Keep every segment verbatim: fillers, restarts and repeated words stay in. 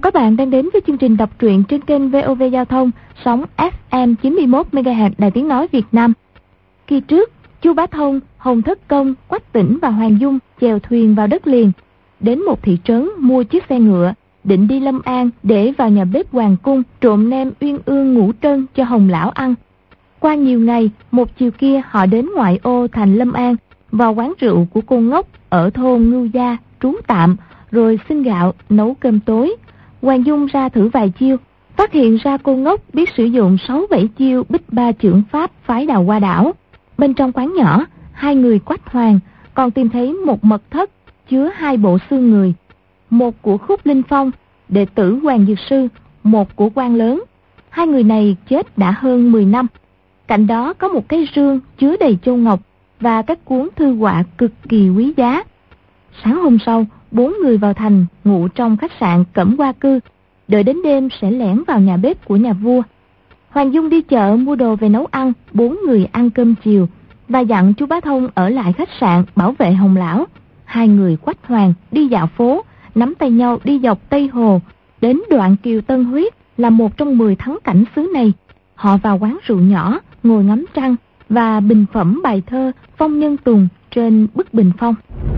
các bạn đang đến với chương trình đọc truyện trên kênh vê o vê Giao thông, sóng ép em chín mươi mốt mê ga héc Đài Tiếng Nói Việt Nam. Kỳ trước, Chu Bá Thông, Hồng Thất Công, Quách Tĩnh và Hoàng Dung chèo thuyền vào đất liền, đến một thị trấn mua chiếc xe ngựa, định đi Lâm An để vào nhà bếp hoàng cung trộn nem uyên ương ngũ trân cho Hồng lão ăn. Qua nhiều ngày, một chiều kia họ đến ngoại ô thành Lâm An, vào quán rượu của cô Ngốc ở thôn Ngưu Gia trú tạm, rồi xin gạo nấu cơm tối. Hoàng Dung ra thử vài chiêu, phát hiện ra cô Ngốc biết sử dụng sáu bảy chiêu bích ba chưởng pháp phái Đào Hoa Đảo. Bên trong quán nhỏ, hai người Quách Hoàng còn tìm thấy một mật thất chứa hai bộ xương người, một của Khúc Linh Phong, đệ tử Hoàng Dược Sư, một của Quan Lớn. Hai người này chết đã hơn mười năm. Cạnh đó có một cái rương chứa đầy châu ngọc và các cuốn thư họa cực kỳ quý giá. Sáng hôm sau, bốn người vào thành ngủ trong khách sạn Cẩm Hoa Cư, đợi đến đêm sẽ lẻn vào nhà bếp của nhà vua. Hoàng Dung đi chợ mua đồ về nấu ăn, bốn người ăn cơm chiều và dặn chú Bá Thông ở lại khách sạn bảo vệ Hồng lão. Hai người Quách Hoàng đi dạo phố, nắm tay nhau đi dọc Tây Hồ, đến đoạn Kiều Tân Huyết là một trong mười thắng cảnh xứ này. Họ vào quán rượu nhỏ, ngồi ngắm trăng và bình phẩm bài thơ Phong Nhân Tùng trên bức bình phong.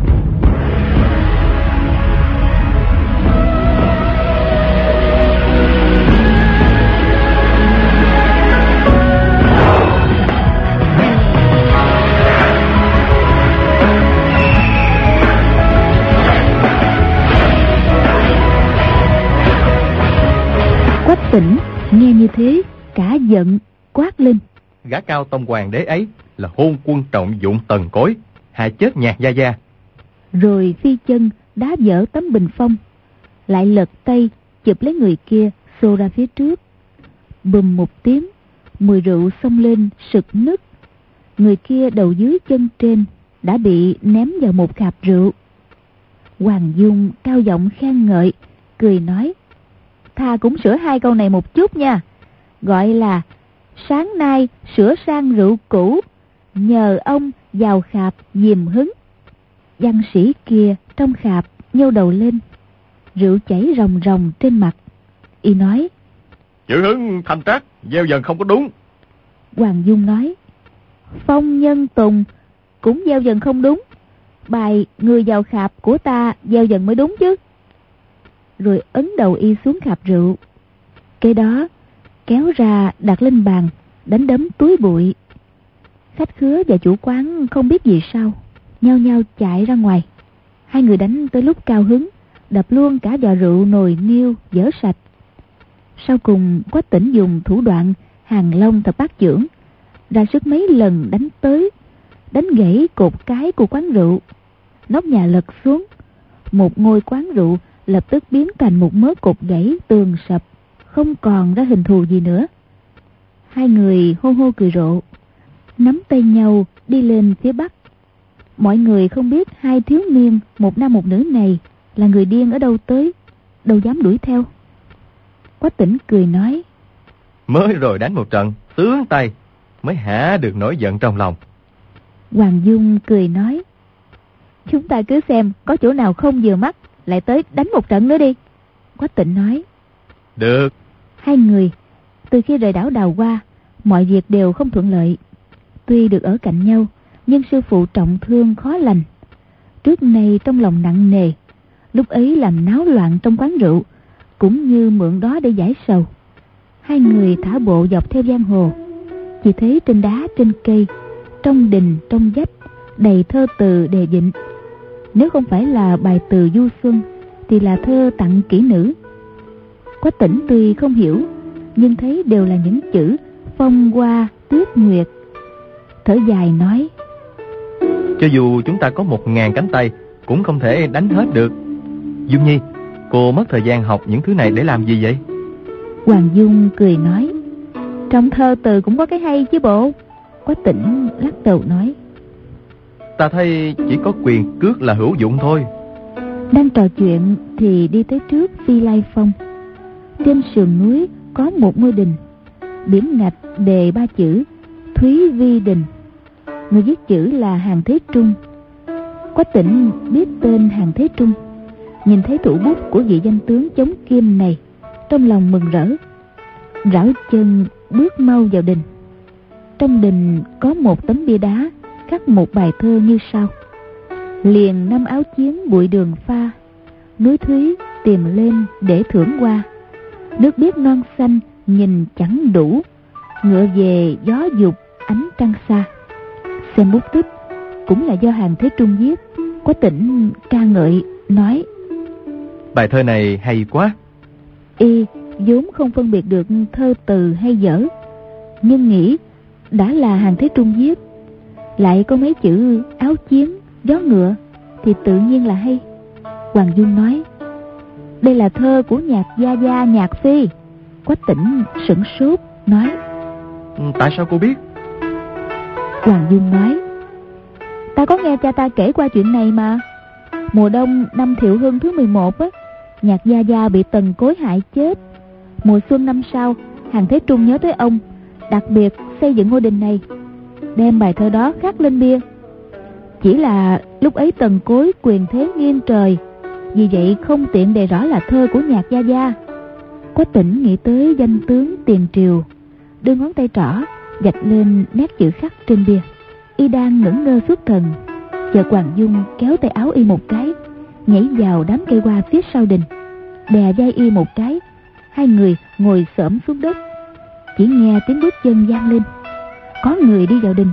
Quách Tĩnh nghe như thế cả giận, quát lên: Gã Cao Tông Hoàng đế ấy là hôn quân trọng dụng tần cối, hại chết Nhạc gia gia. Rồi phi chân đá vỡ tấm bình phong, lại lật tay chụp lấy người kia xô ra phía trước. Bùm một tiếng, mùi rượu xông lên sực nức. Người kia đầu dưới chân trên đã bị ném vào một khạp rượu. Hoàng Dung cao giọng khen ngợi, cười nói: Tha cũng sửa hai câu này một chút nha. Gọi là sáng nay sửa sang rượu cũ, nhờ ông vào khạp diềm hứng. Văn sĩ kia trong khạp nhô đầu lên, rượu chảy ròng ròng trên mặt. Y nói: Chữ hứng thanh trác, gieo dần không có đúng. Hoàng Dung nói: Phong Nhân Tùng cũng gieo dần không đúng. Bài người vào khạp của ta gieo dần mới đúng chứ. Rồi ấn đầu y xuống khạp rượu. Cái đó kéo ra đặt lên bàn, đánh đấm túi bụi. Khách khứa và chủ quán không biết gì sao, nhao nhao chạy ra ngoài. Hai người đánh tới lúc cao hứng, đập luôn cả vò rượu nồi niêu dở sạch. Sau cùng Quách Tĩnh dùng thủ đoạn Hàng Long Thập Bát Chưởng, ra sức mấy lần đánh tới, đánh gãy cột cái của quán rượu. Nóc nhà lật xuống, một ngôi quán rượu lập tức biến thành một mớ cột gãy tường sập, không còn ra hình thù gì nữa. Hai người hô hô cười rộ, nắm tay nhau đi lên phía bắc. Mọi người không biết hai thiếu niên một nam một nữ này là người điên ở đâu tới, đâu dám đuổi theo. Quách Tĩnh cười nói: Mới rồi đánh một trận tướng tay, mới hả được nổi giận trong lòng. Hoàng Dung cười nói: Chúng ta cứ xem có chỗ nào không vừa mắt, lại tới đánh một trận nữa đi. Quách Tĩnh nói: Được. Hai người từ khi rời đảo Đào Hoa, mọi việc đều không thuận lợi. Tuy được ở cạnh nhau, nhưng sư phụ trọng thương khó lành. Trước nay trong lòng nặng nề, lúc ấy làm náo loạn trong quán rượu, cũng như mượn đó để giải sầu. Hai người thả bộ dọc theo giang hồ, chỉ thấy trên đá trên cây, trong đình trong vách đầy thơ từ đề vịnh. Nếu không phải là bài từ du xuân thì là thơ tặng kỹ nữ. Quách Tĩnh tuy không hiểu, nhưng thấy đều là những chữ phong hoa tuyết nguyệt. Thở dài nói: Cho dù chúng ta có một ngàn cánh tay cũng không thể đánh hết được. Dung Nhi, cô mất thời gian học những thứ này để làm gì vậy? Hoàng Dung cười nói: Trong thơ từ cũng có cái hay chứ bộ. Quách Tĩnh lắc đầu nói: Ta thấy chỉ có quyền cước là hữu dụng thôi. Đang trò chuyện thì đi tới trước Phi Lai Phong. Trên sườn núi có một ngôi đình, biển ngạch đề ba chữ Thúy Vi Đình. Người viết chữ là Hàn Thế Trung. Quách Tĩnh biết tên Hàn Thế Trung, nhìn thấy thủ bút của vị danh tướng chống kim này, trong lòng mừng rỡ, rảo chân bước mau vào đình. Trong đình có một tấm bia đá khắc một bài thơ như sau: liền năm áo chiến bụi đường pha, núi Thúy tìm lên để thưởng qua. Nước biếc non xanh nhìn chẳng đủ, ngựa về gió dục ánh trăng xa. Xem bút tích cũng là do Hàn Thế Trung viết. Quách Tỉnh ca ngợi nói: bài thơ này hay quá. Y vốn không phân biệt được thơ từ hay dở, nhưng nghĩ đã là Hàn Thế Trung viết, lại có mấy chữ áo chiến, gió ngựa thì tự nhiên là hay. Hoàng Dung nói: đây là thơ của nhạc gia gia Nhạc Phi. Quách Tỉnh sửng sốt nói: tại sao cô biết? Hoàng Dung nói: ta có nghe cha ta kể qua chuyện này mà. Mùa đông năm Thiệu Hưng thứ mười một á, Nhạc gia gia bị Tần Cối hại chết. Mùa xuân năm sau, Hàn Thế Trung nhớ tới ông, đặc biệt xây dựng ngôi đình này, đem bài thơ đó khắc lên bia. Chỉ là lúc ấy Tần Cối quyền thế nghiêng trời, vì vậy không tiện đề rõ là thơ của Nhạc gia gia. Quách Tỉnh nghĩ tới danh tướng tiền triều, đưa ngón tay trỏ vạch lên nét chữ khắc trên bia. Y đang ngẩn ngơ xuất thần, chợt Hoàng Dung kéo tay áo Y một cái, nhảy vào đám cây hoa phía sau đình, đè vai Y một cái. Hai người ngồi xổm xuống đất. Chỉ nghe tiếng bước chân vang lên, có người đi vào đình.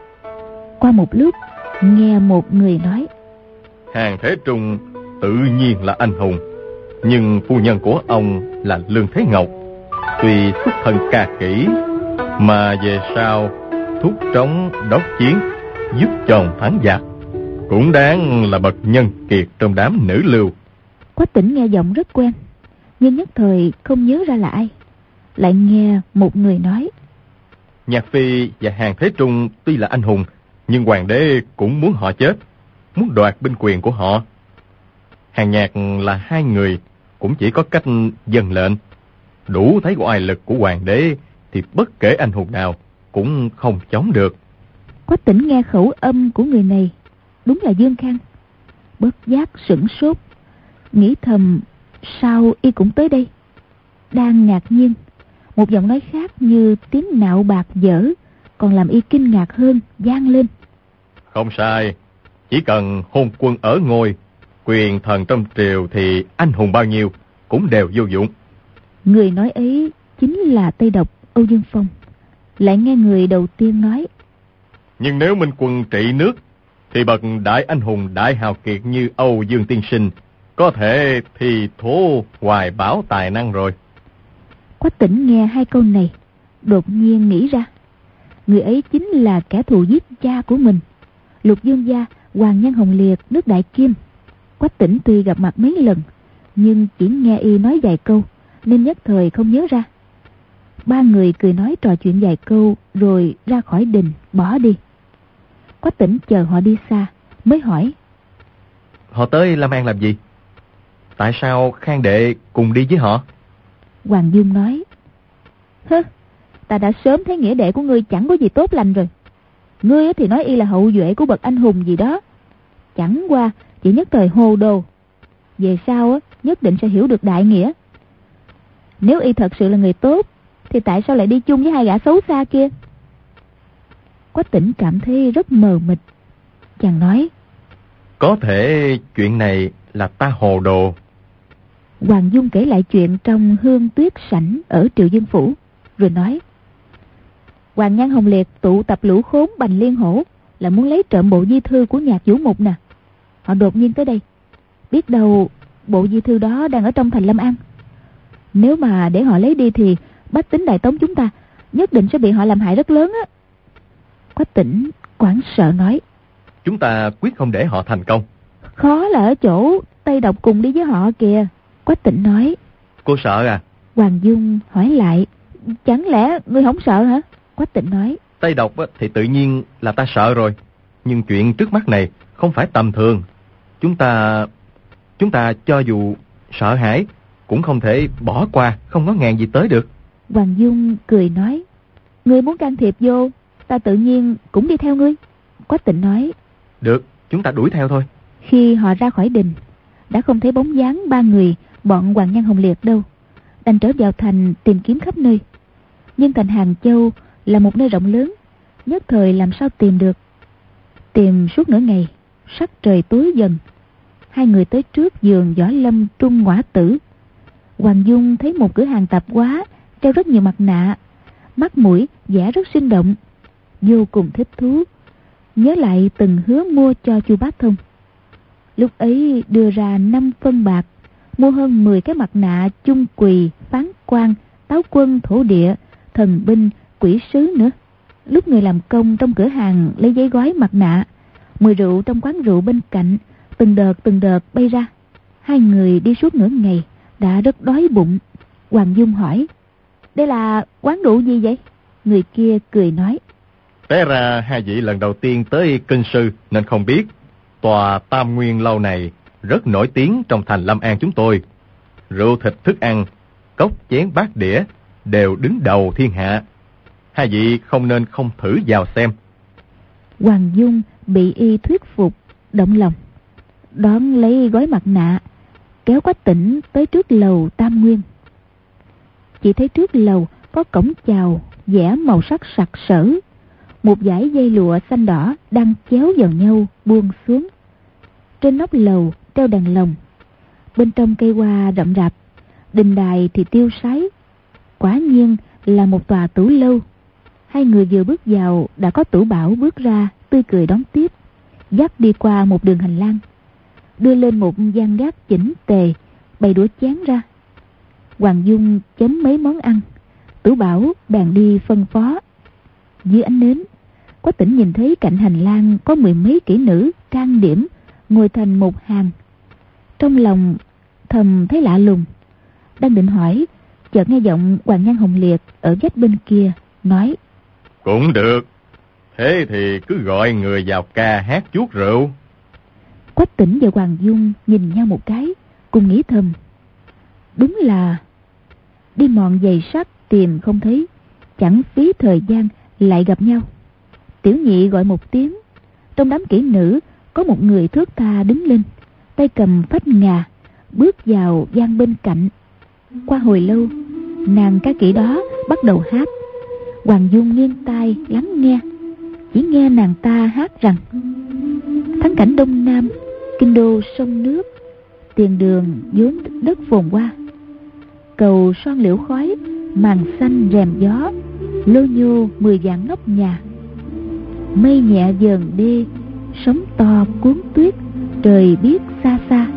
Qua một lúc, nghe một người nói: Hàn Thế Trung tự nhiên là anh hùng, nhưng phu nhân của ông là Lương Thế Ngọc, tuy xuất thân ca kỹ, mà về sau thúc trống đốc chiến, giúp chồng thắng giặc, cũng đáng là bậc nhân kiệt trong đám nữ lưu. Quách Tỉnh nghe giọng rất quen, nhưng nhất thời không nhớ ra là ai. Lại nghe một người nói: Nhạc Phi và Hàn Thế Trung tuy là anh hùng, nhưng hoàng đế cũng muốn họ chết, muốn đoạt binh quyền của họ. Hàn Nhạc là hai người cũng chỉ có cách dâng lệnh, đủ thấy oai lực của hoàng đế thì bất kể anh hùng nào cũng không chống được. Quách Tỉnh nghe khẩu âm của người này đúng là Dương Khang, bất giác sửng sốt, nghĩ thầm sao Y cũng tới đây. Đang ngạc nhiên, một giọng nói khác như tiếng nạo bạc dở còn làm Y kinh ngạc hơn vang lên: Không sai, chỉ cần hôn quân ở ngôi, quyền thần trong triều thì anh hùng bao nhiêu cũng đều vô dụng. Người nói ấy chính là Tây Độc Âu Dương Phong. Lại nghe người đầu tiên nói: Nhưng nếu Minh Quân trị nước thì bậc đại anh hùng đại hào kiệt như Âu Dương tiên sinh có thể thì thố hoài bão tài năng rồi. Quách Tỉnh nghe hai câu này, đột nhiên nghĩ ra, người ấy chính là kẻ thù giết cha của mình, Lục Dương gia Hoàng Nhân Hồng Liệt nước Đại Kim. Quách Tỉnh tuy gặp mặt mấy lần, nhưng chỉ nghe Y nói vài câu nên nhất thời không nhớ ra. Ba người cười nói trò chuyện vài câu rồi ra khỏi đình bỏ đi. Quách Tỉnh chờ họ đi xa mới hỏi: Họ tới Lâm An làm gì? Tại sao Khang đệ cùng đi với họ? Hoàng Dung nói: Hứ, ta đã sớm thấy nghĩa đệ của ngươi chẳng có gì tốt lành rồi. Ngươi thì nói Y là hậu duệ của bậc anh hùng gì đó, chẳng qua chỉ nhất thời hồ đồ. Về sau nhất định sẽ hiểu được đại nghĩa. Nếu Y thật sự là người tốt thì tại sao lại đi chung với hai gã xấu xa kia? Quách Tỉnh cảm thấy rất mờ mịt. Chàng nói: Có thể chuyện này là ta hồ đồ. Hoàng Dung kể lại chuyện trong Hương Tuyết Sảnh ở Triệu Dương Phủ, rồi nói: Hoàng Nhan Hồng Liệt tụ tập lũ khốn Bành Liên Hổ là muốn lấy trộm bộ di thư của Nhạc Vũ Mục nè. Họ đột nhiên tới đây, biết đâu bộ di thư đó đang ở trong thành Lâm An. Nếu mà để họ lấy đi thì bách tính Đại Tống chúng ta nhất định sẽ bị họ làm hại rất lớn á. Quách Tỉnh hoảng sợ nói: Chúng ta quyết không để họ thành công. Khó là ở chỗ Tây Độc cùng đi với họ kìa. Quách Tỉnh nói: Cô sợ à? Hoàng Dung hỏi lại: Chẳng lẽ ngươi không sợ hả? Quách Tỉnh nói: Tây Độc thì tự nhiên là ta sợ rồi, nhưng chuyện trước mắt này không phải tầm thường. Chúng ta Chúng ta cho dù sợ hãi cũng không thể bỏ qua, không ngó ngàng gì tới được. Hoàng Dung cười nói: Ngươi muốn can thiệp vô, ta tự nhiên cũng đi theo ngươi. Quách Tỉnh nói: Được, chúng ta đuổi theo thôi. Khi họ ra khỏi đình, đã không thấy bóng dáng ba người bọn Hoàng Nhan Hồng Liệt đâu, đành trở vào thành tìm kiếm khắp nơi. Nhưng thành Hàng Châu là một nơi rộng lớn, nhất thời làm sao tìm được. Tìm suốt nửa ngày, sắc trời tối dần, hai người tới trước vườn Võ Lâm Trung Ngõa Tử. Hoàng Dung thấy một cửa hàng tạp hóa treo rất nhiều mặt nạ, mắt mũi vẽ rất sinh động, vô cùng thích thú, nhớ lại từng hứa mua cho Chu Bá Thông. Lúc ấy đưa ra năm phân bạc, mua hơn mười cái mặt nạ chung quỳ, phán quan, táo quân, thổ địa, thần binh, quỷ sứ nữa. Lúc người làm công trong cửa hàng lấy giấy gói mặt nạ, mùi rượu trong quán rượu bên cạnh từng đợt từng đợt bay ra. Hai người đi suốt nửa ngày đã rất đói bụng. Hoàng Dung hỏi: đây là quán rượu gì vậy? Người kia cười nói: té ra hai vị lần đầu tiên tới kinh sư nên không biết. Tòa Tam Nguyên lâu này rất nổi tiếng trong thành Lâm An chúng tôi. Rượu thịt thức ăn, cốc chén bát đĩa đều đứng đầu thiên hạ. Hai vị không nên không thử vào xem. Hoàng Dung bị y thuyết phục, động lòng, đón lấy gói mặt nạ, kéo Quách Tĩnh tới trước lầu Tam Nguyên. Chỉ thấy trước lầu có cổng chào vẽ màu sắc sặc sỡ, một dải dây lụa xanh đỏ đang chéo vào nhau buông xuống. Trên nóc lầu treo đèn lồng, bên trong cây hoa rậm rạp, đình đài thì tiêu sái. Quả nhiên là một tòa tử lâu. Hai người vừa bước vào đã có Tử Bảo bước ra tươi cười đón tiếp, dắt đi qua một đường hành lang, đưa lên một gian gác chỉnh tề, bày đũa chén ra. Hoàng Dung chấm mấy món ăn, Tử Bảo bèn đi phân phó. Dưới ánh nến, Quách Tĩnh nhìn thấy cạnh hành lang có mười mấy kỹ nữ trang điểm ngồi thành một hàng. Trong lòng thầm thấy lạ lùng, đang định hỏi, chợt nghe giọng Hoàng Nhan Hồng Liệt ở vách bên kia nói: cũng được, thế thì cứ gọi người vào ca hát chuốt rượu. Quách Tĩnh và Hoàng Dung nhìn nhau một cái, cùng nghĩ thầm: đúng là đi mòn giày sắt tìm không thấy, chẳng phí thời gian lại gặp nhau. Tiểu nhị gọi một tiếng, trong đám kỹ nữ có một người thước tha đứng lên, tay cầm phách ngà, bước vào gian bên cạnh. Qua hồi lâu, nàng ca kỹ đó bắt đầu hát. Hoàng Dung nghiêng tai lắng nghe, chỉ nghe nàng ta hát rằng: thắng cảnh Đông Nam, kinh đô sông nước, tiền đường vốn đất phồn hoa, cầu son liễu khói, màn xanh rèm gió, lô nhô mười vạn nóc nhà, mây nhẹ dờn đê, sóng to cuốn tuyết, trời biết xa xa.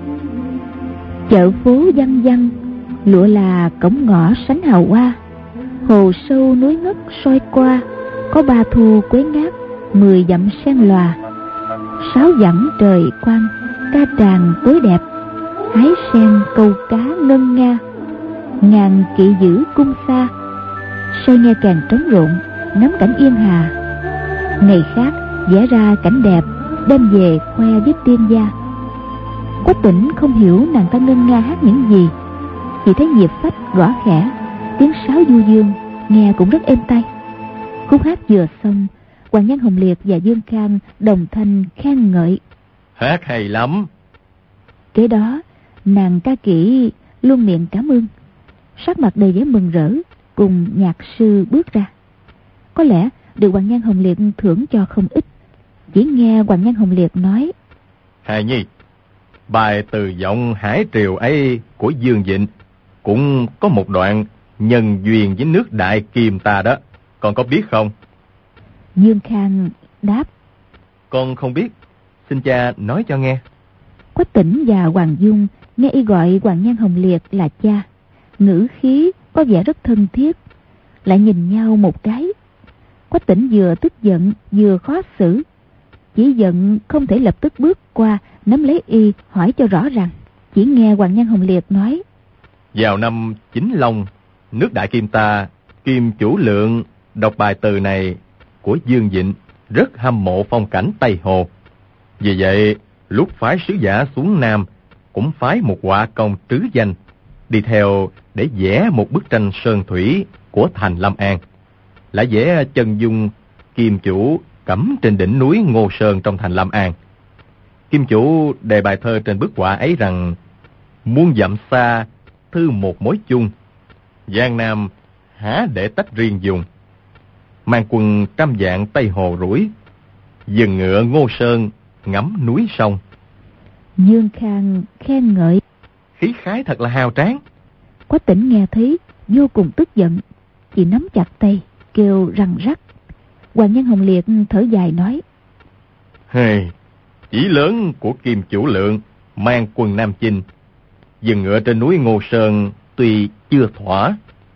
Chợ phố văng văng, lụa là cổng ngõ sánh hào hoa, hồ sâu núi ngất soi qua, có ba thu quế ngát, mười dặm sen lòa, sáu dặm trời quang, ca tràng tối đẹp, hái sen câu cá ngân nga, ngàn kỵ giữ cung xa, say nghe kèn trống rộn, ngắm cảnh yên hà. Ngày khác vẽ ra cảnh đẹp, đem về khoe với tiên gia. Quách Tĩnh không hiểu nàng ta ngân nga hát những gì, chỉ thấy nhịp phách gõ khẽ, tiếng sáo du dương, nghe cũng rất êm tai. Khúc hát vừa xong, Hoàng Nhan Hồng Liệt và Dương Khang đồng thanh khen ngợi: hát hay lắm. Kế đó nàng ca kỹ luôn miệng cảm ơn, sắc mặt đầy vẻ mừng rỡ, cùng nhạc sư bước ra. Có lẽ được Hoàng Nhan Hồng Liệt thưởng cho không ít. Chỉ nghe Hoàng Nhan Hồng Liệt nói: Hài nhi, bài từ giọng Hải Triều ấy của Dương Dịnh cũng có một đoạn nhân duyên với nước Đại Kim ta đó, con có biết không? Dương Khang đáp: Con không biết, xin cha nói cho nghe. Quách Tĩnh và Hoàng Dung nghe y gọi Hoàng Nhan Hồng Liệt là cha, ngữ khí có vẻ rất thân thiết, lại nhìn nhau một cái. Quách Tĩnh vừa tức giận vừa khó xử, chỉ giận không thể lập tức bước qua nắm lấy y hỏi cho rõ ràng. Chỉ nghe Hoàng Nhan Hồng Liệt nói: Vào năm Chính Long, nước Đại Kim ta, Kim Chủ Lượng đọc bài từ này của Dương Dịnh rất hâm mộ phong cảnh Tây Hồ. Vì vậy, lúc phái sứ giả xuống Nam, cũng phái một họa công trứ danh đi theo để vẽ một bức tranh sơn thủy của thành Lâm An, lại vẽ chân dung Kim Chủ cắm trên đỉnh núi Ngô Sơn trong thành Lâm An. Kim chủ đề bài thơ trên bức họa ấy rằng: muôn dặm xa, thư một mối chung, Giang Nam há để tách riêng dùng. Mang quân trăm vạn Tây Hồ rủi, dừng ngựa Ngô Sơn ngắm núi sông. Dương Khang khen ngợi: khí khái thật là hào tráng. Quách Tĩnh nghe thấy vô cùng tức giận, chỉ nắm chặt tay kêu răng rắc. Hoàng Nhân Hồng Liệt thở dài nói: Hey, chỉ lớn của Kim chủ Lượng mang quân Nam chinh, dừng ngựa trên núi Ngô Sơn tuy chưa thỏa,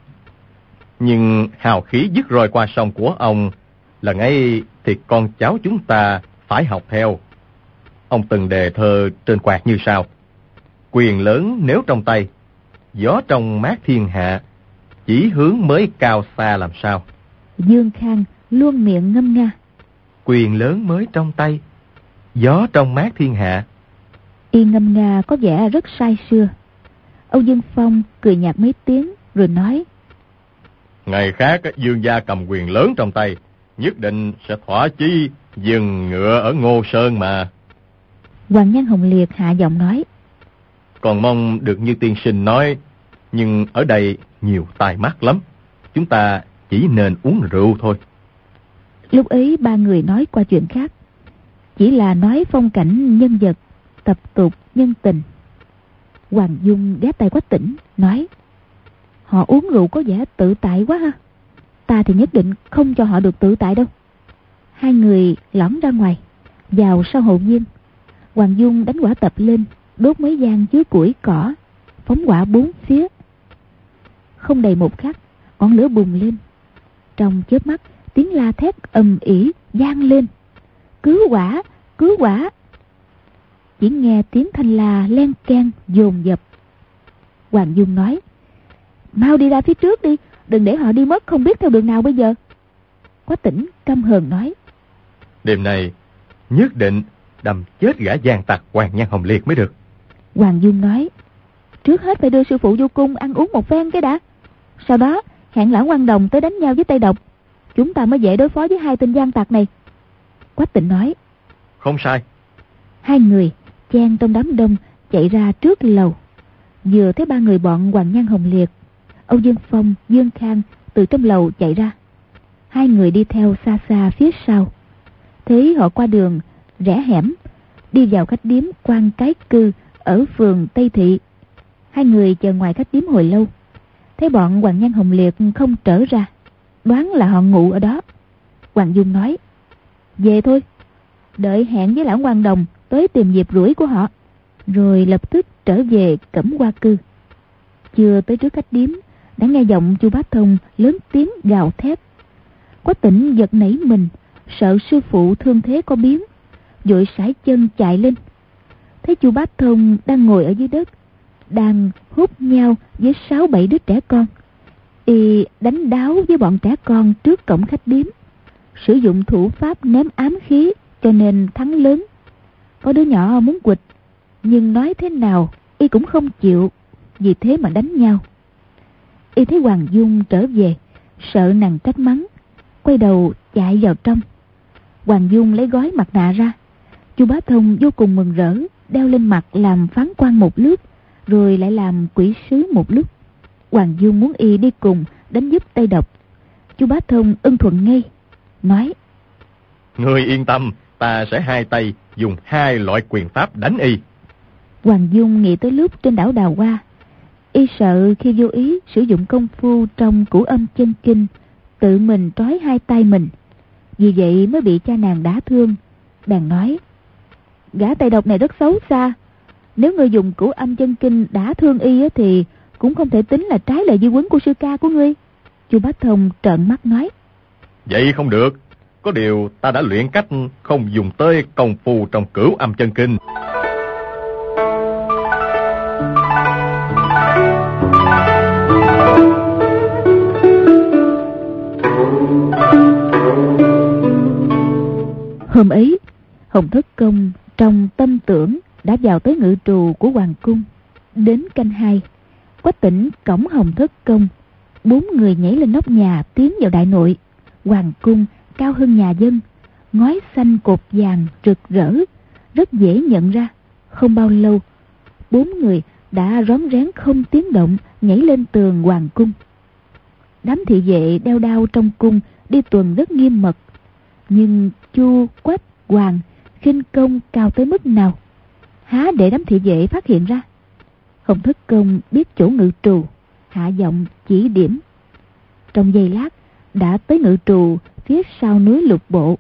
nhưng hào khí dứt roi qua sông của ông lần ấy thì con cháu chúng ta phải học theo. Ông từng đề thơ trên quạt như sau: quyền lớn nếu trong tay, gió trong mát thiên hạ, chỉ hướng mới cao xa làm sao. Dương Khang luôn miệng ngâm nga: quyền lớn mới trong tay, gió trong mát thiên hạ. Y ngâm nga có vẻ rất sai xưa. Âu Dương Phong cười nhạt mấy tiếng rồi nói: ngày khác Dương gia cầm quyền lớn trong tay, nhất định sẽ thỏa chí dừng ngựa ở Ngô Sơn mà. Hoàng Nhân Hồng Liệt hạ giọng nói: còn mong được như tiên sinh nói, nhưng ở đây nhiều tai mắt lắm, chúng ta chỉ nên uống rượu thôi. Lúc ấy ba người nói qua chuyện khác, chỉ là nói phong cảnh nhân vật, tập tục nhân tình. Hoàng Dung ghé tay Quách Tĩnh nói: họ uống rượu có vẻ tự tại quá ha, ta thì nhất định không cho họ được tự tại đâu. Hai người lõng ra ngoài, vào sau hồ viên. Hoàng Dung đánh quả tập lên, đốt mấy gian chứa củi cỏ, phóng hỏa bốn phía. Không đầy một khắc, ngọn lửa bùng lên. Trong chớp mắt, tiếng la thét ầm ĩ vang lên: cứu hỏa, cứu hỏa! Chỉ nghe tiếng thanh la len keng dồn dập. Hoàng Dung nói: mau đi ra phía trước đi, đừng để họ đi mất không biết theo đường nào bây giờ. Quách Tĩnh căm hờn nói: đêm nay nhất định đâm chết gã gian tặc Hoàng Nhân Hồng Liệt mới được. Hoàng Dung nói: trước hết phải đưa sư phụ vô cung ăn uống một phen cái đã, sau đó hẹn lão Quan Đồng tới đánh nhau với Tây Độc, chúng ta mới dễ đối phó với hai tên gian tặc này. Quách Tĩnh nói: không sai. Hai người chen trong đám đông chạy ra trước lầu. Vừa thấy ba người bọn Hoàng Nhân Hồng Liệt, Âu Dương Phong, Dương Khang từ trong lầu chạy ra. Hai người đi theo xa xa phía sau. Thấy họ qua đường rẽ hẻm, đi vào khách điếm Quan Cái Cư ở phường Tây Thị. Hai người chờ ngoài khách điếm hồi lâu, thấy bọn Hoàng Nhân Hồng Liệt không trở ra, đoán là họ ngủ ở đó. Hoàng Dung nói: về thôi, đợi hẹn với lão Quan Đồng tới tìm dịp rủi của họ, rồi lập tức trở về Cẩm Hoa Cư. Chưa tới trước khách điếm, đã nghe giọng Chu Bá Thông lớn tiếng gào thét. Quách Tĩnh giật nảy mình, sợ sư phụ thương thế có biến, vội sải chân chạy lên. Thấy Chu Bá Thông đang ngồi ở dưới đất, đang hút nhau với sáu bảy đứa trẻ con. Y đánh đáo với bọn trẻ con trước cổng khách điếm, sử dụng thủ pháp ném ám khí cho nên thắng lớn. Có đứa nhỏ muốn quỵt, nhưng nói thế nào Y cũng không chịu, vì thế mà đánh nhau. Y thấy Hoàng Dung trở về, sợ nàng trách mắng, quay đầu chạy vào trong. Hoàng Dung lấy gói mặt nạ ra. Chu Bá Thông vô cùng mừng rỡ, đeo lên mặt làm phán quan một lúc, rồi lại làm quỷ sứ một lúc. Hoàng Dung muốn Y đi cùng đánh giúp Tây Độc. Chu Bá Thông ưng thuận ngay, nói: ngươi yên tâm, ta sẽ hai tay dùng hai loại quyền pháp đánh Y. Hoàng Dung nghĩ tới lúc trên đảo Đào Hoa, Y sợ khi vô ý sử dụng công phu trong Cửu Âm Chân Kinh tự mình trói hai tay mình, vì vậy mới bị cha nàng đả thương. Bèn nói: gã Tây Độc này rất xấu xa, nếu ngươi dùng Cửu Âm Chân Kinh đả thương Y thì cũng không thể tính là trái lời di huấn của sư ca của ngươi. Chu Bá Thông trợn mắt nói: vậy không được, có điều ta đã luyện cách không dùng tới công phu trong Cửu Âm Chân Kinh. Hôm ấy, Hồng Thất Công trong tâm tưởng đã vào tới ngự trù của hoàng cung. Đến canh hai, Quách Tĩnh cõng Hồng Thất Công, bốn người nhảy lên nóc nhà tiến vào đại nội. Hoàng cung cao hơn nhà dân, ngói xanh cột vàng rực rỡ, rất dễ nhận ra. Không bao lâu, bốn người đã rón rén không tiếng động nhảy lên tường hoàng cung. Đám thị vệ đeo đao trong cung đi tuần rất nghiêm mật, nhưng Chu, Quách, Hoàng khinh công cao tới mức nào, há để đám thị vệ phát hiện ra. Hồng Thất Công biết chỗ ngự trù, hạ giọng chỉ điểm. Trong giây lát đã tới ngự trù phía sau núi Lục Bộ.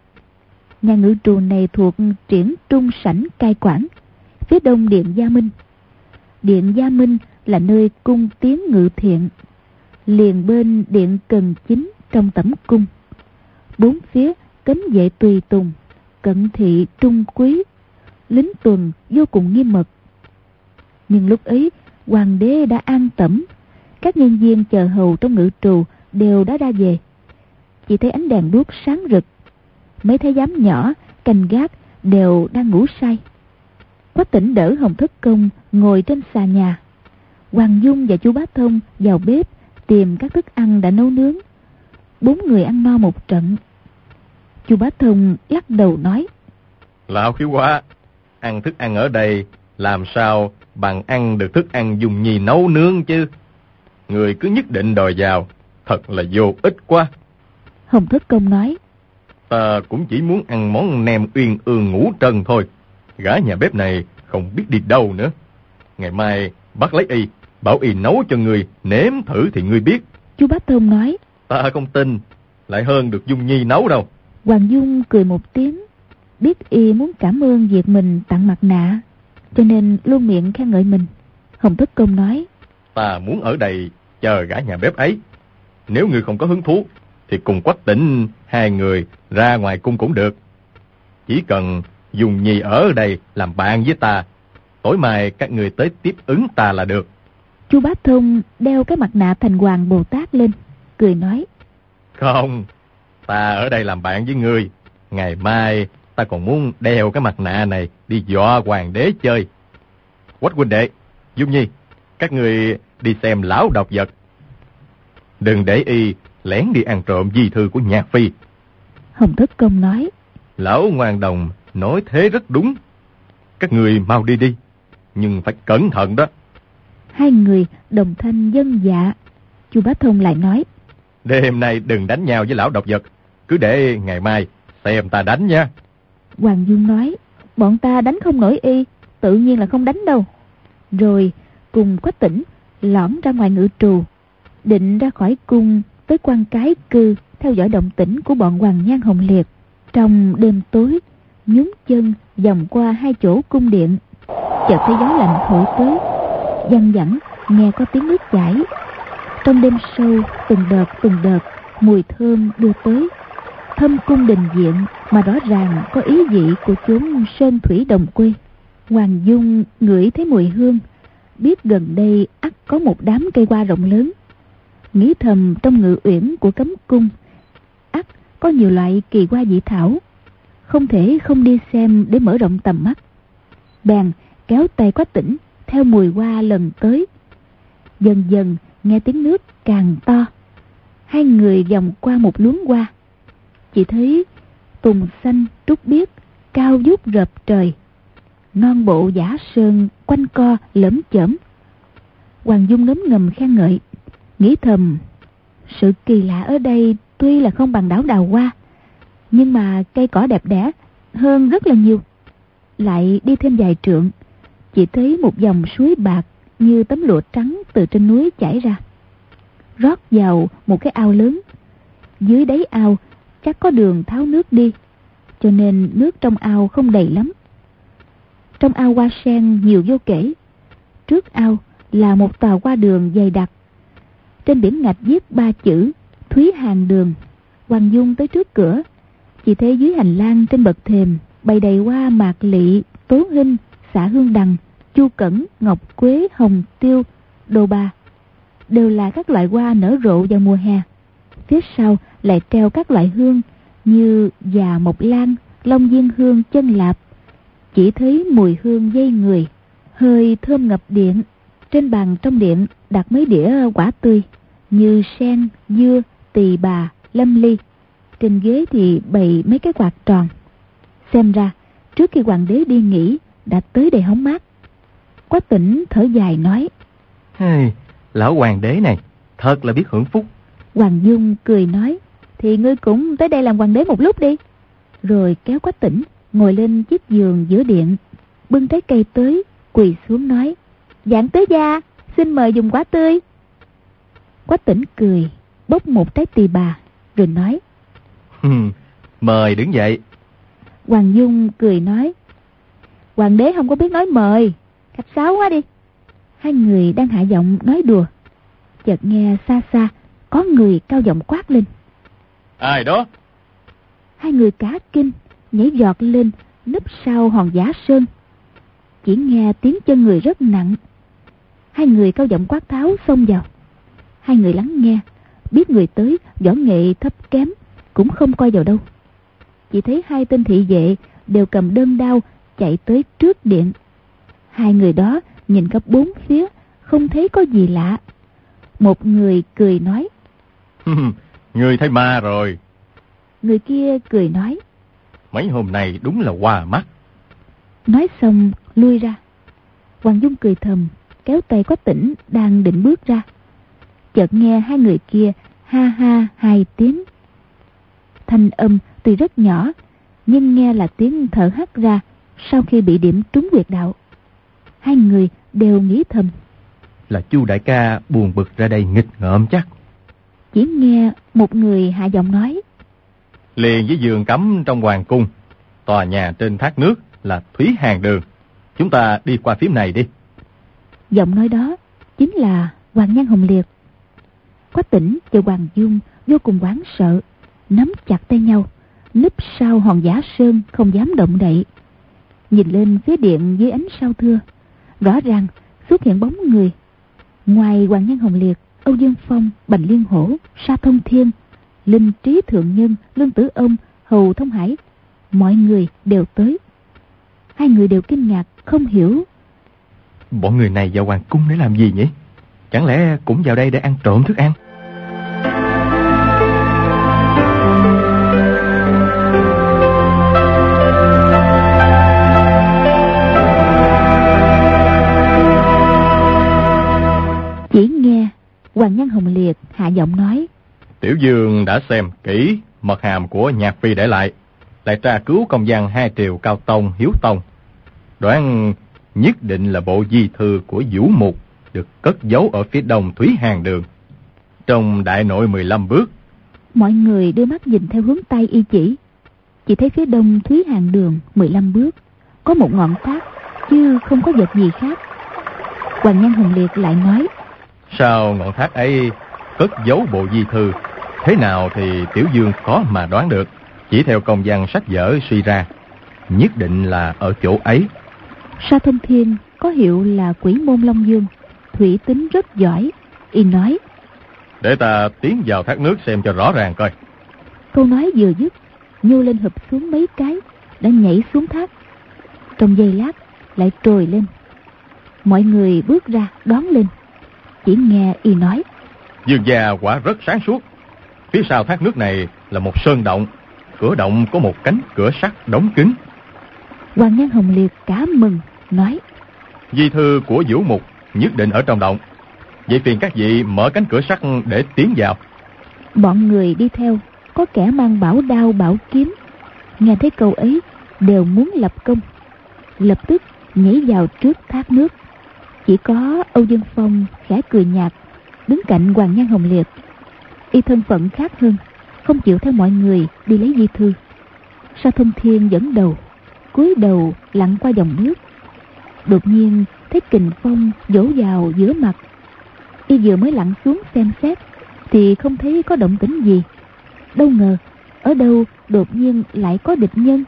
Nhà ngự trù này thuộc Triển Trung Sảnh cai quản, phía đông điện Gia Minh. Điện Gia Minh là nơi cung tiến ngự thiện, liền bên điện Cần Chính trong tẩm cung. Bốn phía cấm vệ tùy tùng, cận thị trung quý, lính tuần vô cùng nghiêm mật. Nhưng lúc ấy hoàng đế đã an tẩm, các nhân viên chờ hầu trong ngự trù đều đã ra về. Chỉ thấy ánh đèn đuốc sáng rực, mấy thái giám nhỏ canh gác đều đang ngủ say. Quách Tĩnh đỡ Hồng Thất Công ngồi trên xà nhà. Hoàng Dung và Chu Bá Thông vào bếp tìm các thức ăn đã nấu nướng. Bốn người ăn no một trận. Chu Bá Thông lắc đầu nói: Lão Khiếu quá, ăn thức ăn ở đây làm sao bằng ăn được thức ăn dùng nhì nấu nướng chứ. Người cứ nhất định đòi vào, thật là vô ích quá. Hồng Thất Công nói: Ta cũng chỉ muốn ăn món nem uyên ương ngũ trân thôi. Gã nhà bếp này không biết đi đâu nữa. Ngày mai bắt lấy y, bảo y nấu cho người, nếm thử thì ngươi biết. Chu Bá Thông nói: Ta không tin, lại hơn được Dung Nhi nấu đâu. Hoàng Dung cười một tiếng, biết y muốn cảm ơn việc mình tặng mặt nạ, cho nên luôn miệng khen ngợi mình. Hồng Thất Công nói: Ta muốn ở đây chờ gã nhà bếp ấy. Nếu ngươi không có hứng thú thì cùng Quách Tĩnh hai người ra ngoài cung cũng được. Chỉ cần Dung Nhi ở đây làm bạn với ta, tối mai các người tới tiếp ứng ta là được. Chu Bá Thông đeo cái mặt nạ Thành Hoàng Bồ Tát lên, cười nói: Không, ta ở đây làm bạn với ngươi. Ngày mai ta còn muốn đeo cái mặt nạ này đi dọa hoàng đế chơi. Quách huynh đệ, Dung Nhi, các người đi xem lão độc vật. Đừng để y lén đi ăn trộm di thư của Nhạc Phi. Hồng Thất Công nói: Lão ngoan đồng nói thế rất đúng. Các người mau đi đi, nhưng phải cẩn thận đó. Hai người đồng thanh vâng dạ. Chu Bá Thông lại nói: Đêm nay đừng đánh nhau với lão độc vật, cứ để ngày mai xem ta đánh nha. Hoàng Dung nói: Bọn ta đánh không nổi y, tự nhiên là không đánh đâu. Rồi cùng Quách Tĩnh lõm ra ngoài ngự trù, định ra khỏi cung tới Quan Cái Cư theo dõi động tĩnh của bọn Hoàng Nhan Hồng Liệt. Trong đêm tối, nhún chân vòng qua hai chỗ cung điện, chợt thấy gió lạnh thổi tới, văng vẳng nghe có tiếng nước chảy. Trong đêm sâu, từng đợt từng đợt mùi thơm đưa tới, thâm cung đình viện mà rõ ràng có ý vị của chốn sơn thủy đồng quê. Hoàng Dung ngửi thấy mùi hương, biết gần đây ắt có một đám cây hoa rộng lớn. Nghĩ thầm trong ngự uyển của cấm cung ắt có nhiều loại kỳ hoa dị thảo, không thể không đi xem để mở rộng tầm mắt. Bèn kéo tay Quách Tĩnh theo mùi hoa lần tới. Dần dần nghe tiếng nước càng to. Hai người vòng qua một luống hoa, chỉ thấy tùng xanh trúc biếc cao vút rợp trời, non bộ giả sơn quanh co lởm chởm. Hoàng Dung ngấm ngầm khen ngợi, nghĩ thầm sự kỳ lạ ở đây tuy là không bằng đảo Đào Hoa, nhưng mà cây cỏ đẹp đẽ hơn rất là nhiều. Lại đi thêm vài trượng, chỉ thấy một dòng suối bạc như tấm lụa trắng từ trên núi chảy ra, rót vào một cái ao lớn. Dưới đáy ao chắc có đường tháo nước đi, cho nên nước trong ao không đầy lắm. Trong ao hoa sen nhiều vô kể. Trước ao là một tòa hoa đường dày đặc, trên biển ngạch viết ba chữ Thúy Hàng Đường. Hoàng Dung tới trước cửa, chỉ thấy dưới hành lang trên bậc thềm bày đầy hoa mạc lị, tố hinh, xả hương đằng, chu cẩn, ngọc quế, hồng tiêu, đồ bà, đều là các loại hoa nở rộ vào mùa hè. Phía sau lại treo các loại hương như già mộc lan, long diên hương, chân lạp. Chỉ thấy mùi hương dây người, hơi thơm ngập điện. Trên bàn trong điện đặt mấy đĩa quả tươi như sen, dưa, tỳ bà, lâm ly. Trên ghế thì bày mấy cái quạt tròn. Xem ra trước khi hoàng đế đi nghỉ đã tới đây hóng mát. Quách Tỉnh thở dài nói: Hey, lão hoàng đế này thật là biết hưởng phúc. Hoàng Dung cười nói: Thì ngươi cũng tới đây làm hoàng đế một lúc đi. Rồi kéo Quách Tỉnh ngồi lên chiếc giường giữa điện, bưng trái cây tới, quỳ xuống nói: Dạng tứ gia, xin mời dùng quả tươi. Quách Tỉnh cười, bốc một trái tỳ bà, rồi nói: Mời đứng dậy. Hoàng Dung cười nói: Hoàng đế không có biết nói mời, khách sáo quá đi. Hai người đang hạ giọng nói đùa, chợt nghe xa xa có người cao giọng quát lên: Ai đó? Hai người cả kinh, nhảy giọt lên núp sau hòn giả sơn. Chỉ nghe tiếng chân người rất nặng. Hai người cao giọng quát tháo xông vào. Hai người lắng nghe, biết người tới võ nghệ thấp kém, cũng không coi vào đâu. Chỉ thấy hai tên thị vệ đều cầm đơn đao chạy tới trước điện. Hai người đó nhìn khắp bốn phía, không thấy có gì lạ. Một người cười nói: Người thấy ma rồi. Người kia cười nói: Mấy hôm nay đúng là hoa mắt. Nói xong lui ra. Hoàng Dung cười thầm, kéo tay Quách Tỉnh đang định bước ra. Chợt nghe hai người kia ha ha hai tiếng. Thanh âm tuy rất nhỏ, nhưng nghe là tiếng thở hắt ra sau khi bị điểm trúng huyệt đạo. Hai người đều nghĩ thầm: Là Chu đại ca buồn bực ra đây nghịch ngợm chắc. Chỉ nghe một người hạ giọng nói: Liền với giường cấm trong hoàng cung, tòa nhà trên thác nước là Thúy Hàng Đường. Chúng ta đi qua phía này đi. Giọng nói đó chính là Hoàng Nhan Hồng Liệt. Quách Tỉnh và Hoàng Dung vô cùng hoảng sợ, nắm chặt tay nhau, núp sau hòn giả sơn không dám động đậy. Nhìn lên phía điện dưới ánh sao thưa, rõ ràng xuất hiện bóng người. Ngoài Hoàng Nhan Hồng Liệt, Âu Dương Phong, Bành Liên Hổ, Sa Thông Thiên, Linh Trí Thượng Nhân, Lương Tử Ông, Hầu Thông Hải, mọi người đều tới. Hai người đều kinh ngạc không hiểu: Bọn người này vào hoàng cung để làm gì nhỉ? Chẳng lẽ cũng vào đây để ăn trộm thức ăn? Chỉ nghe Hoàng Nhan Hồng Liệt hạ giọng nói: Tiểu Dương đã xem kỹ mật hàm của Nhạc Phi để lại, lại tra cứu công văn hai triều Cao Tông, Hiếu Tông, đoán nhất định là bộ di thư của Vũ Mục được cất giấu ở phía đông Thúy Hàng Đường, trong đại nội mười lăm bước. Mọi người đưa mắt nhìn theo hướng tay y chỉ. Chỉ thấy phía đông Thúy Hàng Đường mười lăm bước có một ngọn thác, chứ không có vật gì khác. Hoàng Nhan Hồng Liệt lại nói: Sao ngọn thác ấy cất giấu bộ di thư? Thế nào thì Tiểu Dương khó mà đoán được. Chỉ theo công văn sách vở suy ra, nhất định là ở chỗ ấy. Sa Thông Thiên có hiệu là Quỷ Môn Long Dương, thủy tính rất giỏi. Y nói: Để ta tiến vào thác nước xem cho rõ ràng coi. Câu nói vừa dứt, nhô lên hụp xuống mấy cái, đã nhảy xuống thác. Trong giây lát lại trồi lên. Mọi người bước ra đón lên. Chỉ nghe Y nói: Dương gia quả rất sáng suốt. Phía sau thác nước này là một sơn động, cửa động có một cánh cửa sắt đóng kín. Hoàng Nhan Hồng Liệt cả mừng nói: Di thư của Vũ Mục nhất định ở trong động. Vậy phiền các vị mở cánh cửa sắt để tiến vào. Bọn người đi theo có kẻ mang bảo đao bảo kiếm, nghe thấy câu ấy đều muốn lập công, lập tức nhảy vào trước thác nước. Chỉ có Âu Dương Phong khẽ cười nhạt, đứng cạnh Hoàng Nhan Hồng Liệt. Y thân phận khác hơn, không chịu theo mọi người đi lấy di thư. Sa Thông Thiên dẫn đầu, cúi đầu lặn qua dòng nước. Đột nhiên thấy kình phong vỗ vào giữa mặt. Y vừa mới lặn xuống xem xét thì không thấy có động tĩnh gì. Đâu ngờ ở đâu đột nhiên lại có địch nhân.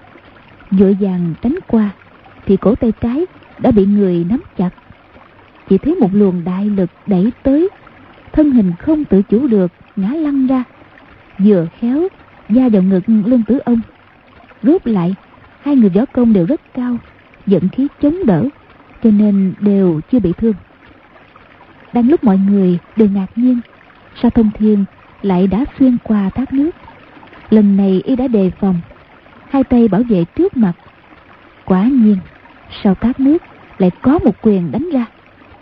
Vội vàng tránh qua thì cổ tay trái đã bị người nắm chặt. Chỉ thấy một luồng đại lực đẩy tới, thân hình không tự chủ được ngã lăn ra, vừa khéo va vào ngực Lương Tử Ông. Rút lại, hai người võ công đều rất cao, vận khí chống đỡ, cho nên đều chưa bị thương. Đang lúc mọi người đều ngạc nhiên, Sa Thông Thiên lại đã xuyên qua thác nước. Lần này Y đã đề phòng, hai tay bảo vệ trước mặt, Quả nhiên, sau thác nước lại có một quyền đánh ra.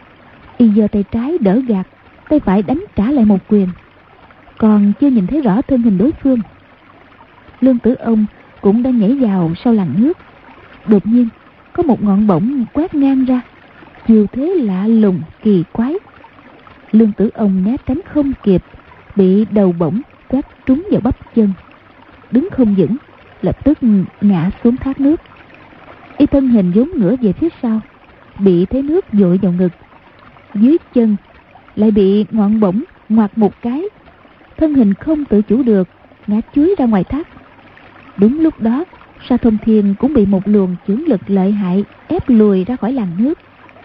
Y giơ tay trái đỡ gạt, tay phải đánh trả lại một quyền. Còn chưa nhìn thấy rõ thân hình đối phương. Lương Tử Ông cũng đang nhảy vào sau làn nước. Đột nhiên có một ngọn bổng quét ngang ra, chiều thế lạ lùng kỳ quái. Lương Tử Ông né tránh không kịp, bị đầu bổng quét trúng vào bắp chân, đứng không vững, lập tức ngã xuống thác nước. Y thân hình vốn ngửa về phía sau, bị thế nước dội vào ngực. Dưới chân lại bị ngọn bổng ngoặt một cái, thân hình không tự chủ được ngã chuối ra ngoài thác. Đúng lúc đó, Sa Thông Thiên cũng bị một luồng chưởng lực lợi hại ép lùi ra khỏi làn nước.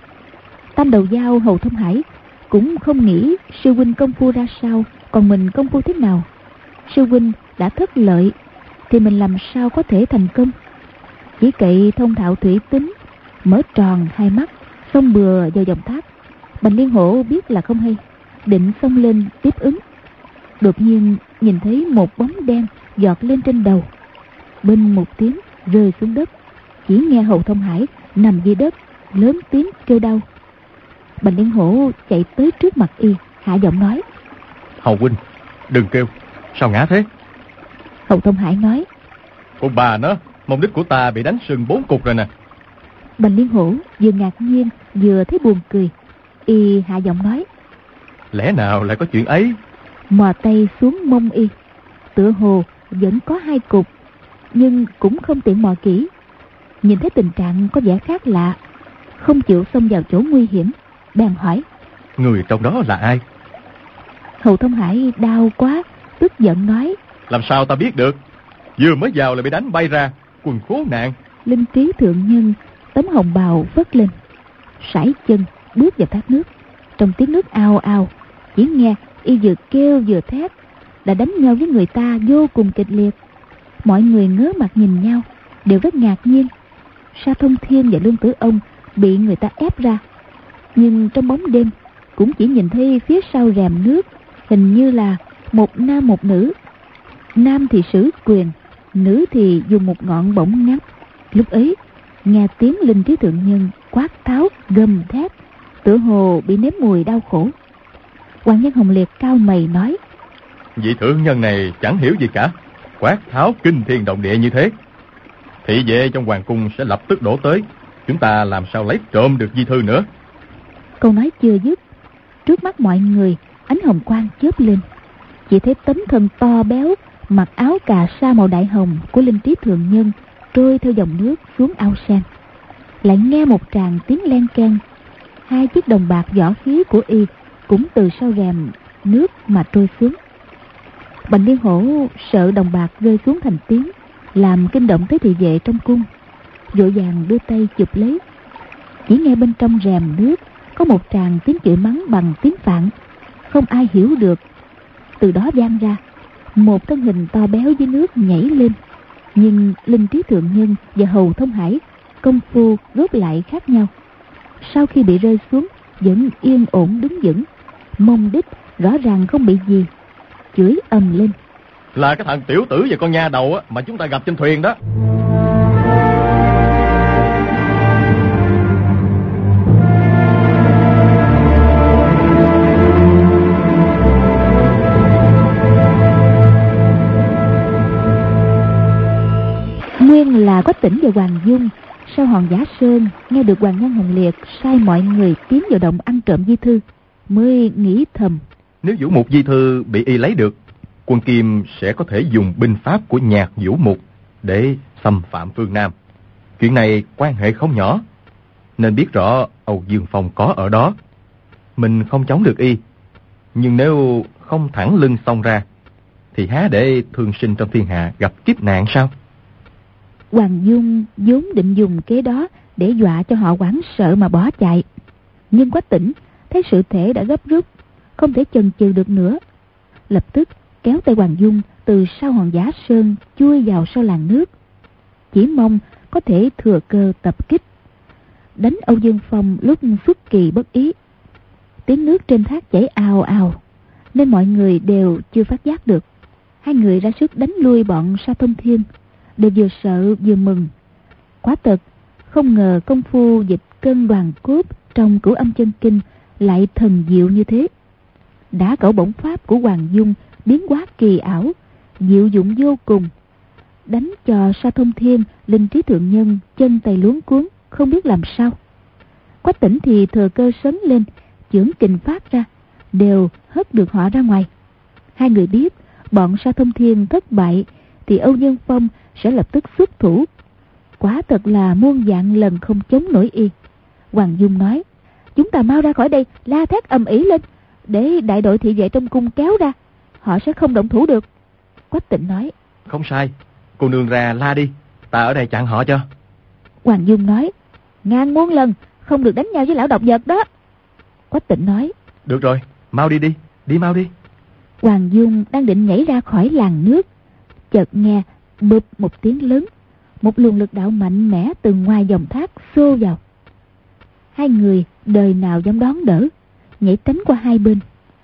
Tam Đầu Dao Hầu Thông Hải cũng không nghĩ sư huynh công phu ra sao, còn mình công phu thế nào. Sư huynh đã thất lợi thì mình làm sao có thể thành công. Chỉ cậy thông thạo thủy tính, mở tròn hai mắt, xông bừa vào dòng thác. Bành Liên Hổ biết là không hay, định xông lên tiếp ứng. Đột nhiên nhìn thấy một bóng đen giọt lên trên đầu, bên một tiếng rơi xuống đất. Chỉ nghe Hầu Thông Hải nằm dưới đất lớn tiếng kêu đau. Bành Liên Hổ chạy tới trước mặt y, hạ giọng nói: Hầu huynh, đừng kêu, sao ngã thế? Hầu Thông Hải nói: Con bà nó, mông đích của ta bị đánh sưng bốn cục rồi nè. Bành Liên Hổ vừa ngạc nhiên vừa thấy buồn cười. Y hạ giọng nói: Lẽ nào lại có chuyện ấy? Mò tay xuống mông y, tựa hồ vẫn có hai cục, nhưng cũng không tiện mò kỹ. Nhìn thấy tình trạng có vẻ khác lạ, không chịu xông vào chỗ nguy hiểm, bèn hỏi: Người trong đó là ai? Hầu Thông Hải đau quá, tức giận nói: Làm sao ta biết được? Vừa mới vào là bị đánh bay ra, quần khốn nạn. Linh Trí thượng nhân tấm hồng bào phất lên, sải chân bước vào thác nước. Trong tiếng nước ao ao, chỉ nghe y vừa kêu vừa thét, đã đánh nhau với người ta vô cùng kịch liệt. Mọi người ngớ mặt nhìn nhau, đều rất ngạc nhiên. Sa Thông Thiên và Lương Tử Ông bị người ta ép ra, nhưng trong bóng đêm cũng chỉ nhìn thấy phía sau rèm nước hình như là một nam một nữ. Nam thì sử quyền, nữ thì dùng một ngọn bổng ngắn. Lúc ấy nghe tiếng Linh Trí thượng nhân quát tháo gầm thét, tựa hồ bị nếm mùi đau khổ. Hoàng Nhân Hồng Liệt cao mày nói: Vị thượng nhân này chẳng hiểu gì cả, quát tháo kinh thiên động địa như thế. Thị vệ trong hoàng cung sẽ lập tức đổ tới, chúng ta làm sao lấy trộm được di thư nữa. Câu nói chưa dứt, trước mắt mọi người ánh hồng quang chớp lên, chỉ thấy tấm thân to béo, mặc áo cà sa màu đại hồng của Linh Trí thượng nhân trôi theo dòng nước xuống ao sen. Lại nghe một tràng tiếng len keng, hai chiếc đồng bạc võ khí của y cũng từ sau rèm nước mà trôi xuống. Bành Liên Hổ sợ đồng bạc rơi xuống thành tiếng, làm kinh động tới thị vệ trong cung, vội vàng đưa tay chụp lấy. Chỉ nghe bên trong rèm nước có một tràng tiếng chửi mắng bằng tiếng Phạn, không ai hiểu được. Từ đó vang ra một thân hình to béo dưới nước nhảy lên, nhưng Linh Trí thượng nhân và Hầu Thông Hải công phu rốt lại khác nhau. Sau khi bị rơi xuống vẫn yên ổn đứng vững, mông đích rõ ràng không bị gì, chửi ầm lên: Là cái thằng tiểu tử và con nha đầu mà chúng ta gặp trên thuyền đó. Nguyên là Quách Tỉnh và Hoàng Dung sau hòn Giả Sơn nghe được Hoàng Nhân Hồng Liệt sai mọi người tiến vào động ăn trộm di thư, mới nghĩ thầm: Nếu Vũ Mục di thư bị y lấy được, quân Kim sẽ có thể dùng binh pháp của Nhạc Vũ Mục để xâm phạm phương Nam. Chuyện này quan hệ không nhỏ, nên biết rõ Âu Dương Phong có ở đó. Mình không chống được y, nhưng nếu không thẳng lưng xông ra thì há để thương sinh trong thiên hạ gặp kiếp nạn sao? Hoàng Dung vốn định dùng kế đó để dọa cho họ hoảng sợ mà bỏ chạy, nhưng Quách Tỉnh thấy sự thể đã gấp rút, không thể chần chừ được nữa, lập tức kéo tay Hoàng Dung từ sau hòn Giả Sơn chui vào sau làn nước, chỉ mong có thể thừa cơ tập kích, đánh Âu Dương Phong lúc xuất kỳ bất ý. Tiếng nước trên thác chảy ào ào, nên mọi người đều chưa phát giác được. Hai người ra sức đánh lui bọn Sa Thông Thiên, đều vừa sợ vừa mừng. Quả thật Không ngờ công phu dịch cân đoàn cốt trong Cửu Âm Chân Kinh lại thần diệu như thế. Đả cẩu bổng pháp của Hoàng Dung biến hóa kỳ ảo, diệu dụng vô cùng, đánh cho Sa Thông Thiên, Linh Trí Thượng Nhân chân tay luống cuống, không biết làm sao. Quách Tỉnh thì thừa cơ sấn lên, chưởng kình phát ra, đều hất được họ ra ngoài. Hai người biết bọn Sa Thông Thiên thất bại thì Âu Dương Phong sẽ lập tức xuất thủ. Quả thật là muôn vạn lần không chống nổi y. Hoàng Dung nói: chúng ta mau ra khỏi đây, la thét ầm ĩ lên, để đại đội thị vệ trong cung kéo ra, họ sẽ không động thủ được. Quách Tịnh nói: không sai, cô nương ra la đi, ta ở đây chặn họ cho. Hoàng Dung nói: ngàn muôn lần không được đánh nhau với lão độc vật đó. Quách Tịnh nói: được rồi, mau đi đi, đi mau đi. Hoàng Dung đang định nhảy ra khỏi làn nước, chợt nghe bụp một tiếng lớn, một luồng lực đạo mạnh mẽ từ ngoài dòng thác xô vào. Hai người đời nào dám đón đỡ, nhảy tránh qua hai bên.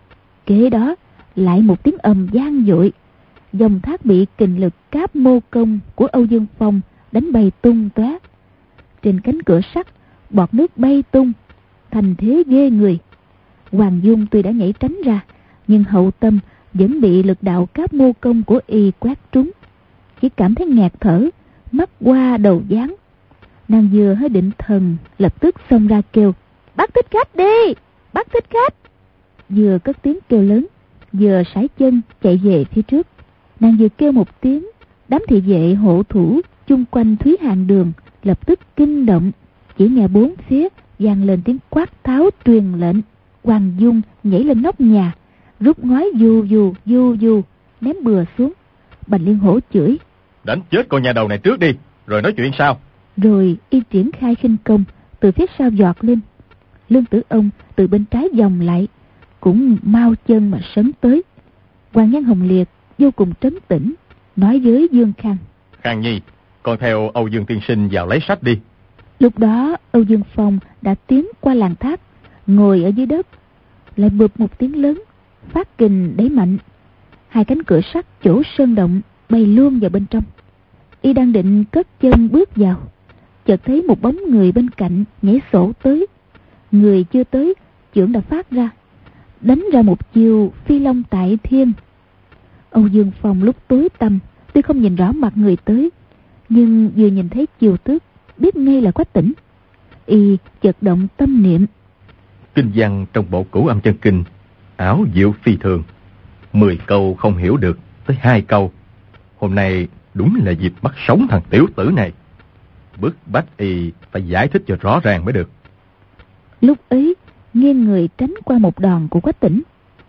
Kế đó lại một tiếng ầm vang dội, dòng thác bị kình lực cáp mô công của Âu Dương Phong đánh bay tung tóe. Trên cánh cửa sắt, bọt nước bay tung, thành thế ghê người. Hoàng Dung tuy đã nhảy tránh ra, nhưng hậu tâm vẫn bị lực đạo cáp mô công của y quét trúng, chỉ cảm thấy nghẹt thở, mắt qua đầu váng. Nàng vừa hơi định thần, lập tức xông ra kêu: bắt thích khách đi, bắt thích khách. Vừa cất tiếng kêu lớn, vừa sải chân chạy về phía trước. Nàng vừa kêu một tiếng, đám thị vệ hộ thủ chung quanh Thúy Hàng Đường lập tức kinh động, chỉ nghe bốn phía vang lên tiếng quát tháo truyền lệnh. Hoàng Dung nhảy lên nóc nhà, rút ngói du du du du ném bừa xuống. Bành Liên Hổ chửi: đánh chết con nhà đầu này trước đi, rồi nói chuyện sau. Rồi y triển khai khinh công từ phía sau giọt lên. Lương Tử Ông từ bên trái vòng lại, cũng mau chân mà sấn tới. Hoàng Nhan Hồng Liệt vô cùng trấn tĩnh, nói với Dương Khang: Khang Nhi, con theo Âu Dương tiên sinh vào lấy sách đi. Lúc đó Âu Dương Phong đã tiến qua làng thác, ngồi ở dưới đất, lại bụp một tiếng lớn, phát kình đẩy mạnh. Hai cánh cửa sắt chỗ sơn động bay luôn vào bên trong. Y đang định cất chân bước vào, chợt thấy một bóng người bên cạnh nhảy sổ tới. Người chưa tới, chưởng đã phát ra, đánh ra một chiêu phi long tại thiên. Âu Dương Phong lúc tối tăm, tuy không nhìn rõ mặt người tới, nhưng vừa nhìn thấy chiêu thức, biết ngay là Quách Tỉnh. Y chợt động tâm niệm: kinh văn trong bộ Cửu Âm Chân Kinh ảo diệu phi thường, mười câu không hiểu được tới hai câu. Hôm nay đúng là dịp bắt sống thằng tiểu tử này, bức bách y phải giải thích cho rõ ràng mới được. Lúc ấy nghiêng người tránh qua một đòn của Quách Tỉnh,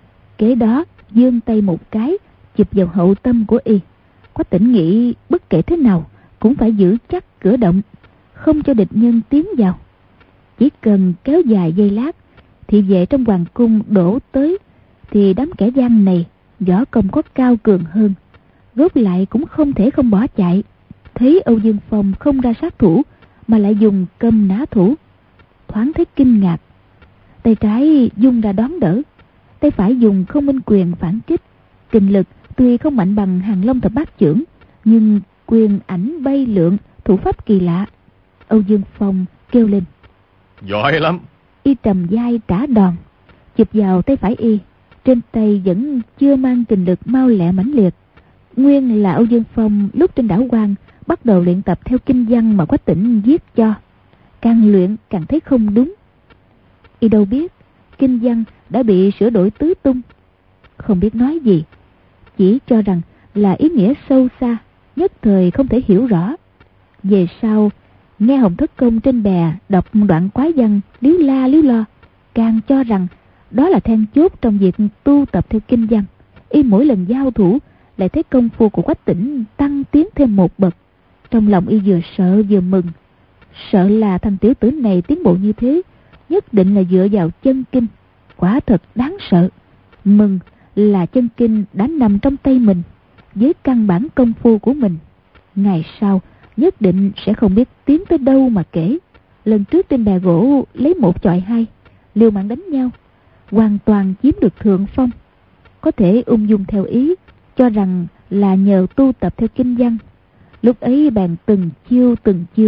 kế đó giương tay một cái chụp vào hậu tâm của y. Quách Tỉnh nghĩ bất kể thế nào cũng phải giữ chắc cửa động, không cho địch nhân tiến vào. Chỉ cần kéo dài giây lát, thị vệ trong hoàng cung đổ tới, thì đám kẻ gian này võ công có cao cường hơn, rốt lại cũng không thể không bỏ chạy. Thấy Âu Dương Phong không ra sát thủ mà lại dùng câm nã thủ, thoáng thấy kinh ngạc. Tay trái dung ra đón đỡ, tay phải dùng Không Minh Quyền phản kích. Kình lực tuy không mạnh bằng Hàng Long Thập Bát Chưởng, nhưng quyền ảnh bay lượn, thủ pháp kỳ lạ. Âu Dương Phong kêu lên: giỏi lắm. Y trầm vai trả đòn, chụp vào tay phải y. Trên tay vẫn chưa mang kình lực mau lẹ mãnh liệt. Nguyên là Âu Dương Phong lúc trên đảo Quan bắt đầu luyện tập theo kinh văn mà Quách Tỉnh viết cho, càng luyện càng thấy không đúng. Y đâu biết kinh văn đã bị sửa đổi tứ tung, không biết nói gì, chỉ cho rằng là ý nghĩa sâu xa, nhất thời không thể hiểu rõ. Về sau nghe Hồng Thất Công trên bè đọc đoạn quái văn líu la líu lo, càng cho rằng đó là then chốt trong việc tu tập theo kinh văn. Y mỗi lần giao thủ lại thấy công phu của Quách Tỉnh tăng tiến thêm một bậc. Trong lòng y vừa sợ vừa mừng, sợ là thằng tiểu tử này tiến bộ như thế nhất định là dựa vào chân kinh, quả thật đáng sợ. Mừng là chân kinh đã nằm trong tay mình, với căn bản công phu của mình, ngày sau nhất định sẽ không biết tiến tới đâu mà kể. Lần trước trên bè gỗ lấy một chọi hai, liều mạng đánh nhau, hoàn toàn chiếm được thượng phong, có thể ung dung theo ý, cho rằng là nhờ tu tập theo kinh văn. Lúc ấy bàn từng chiêu từng chiêu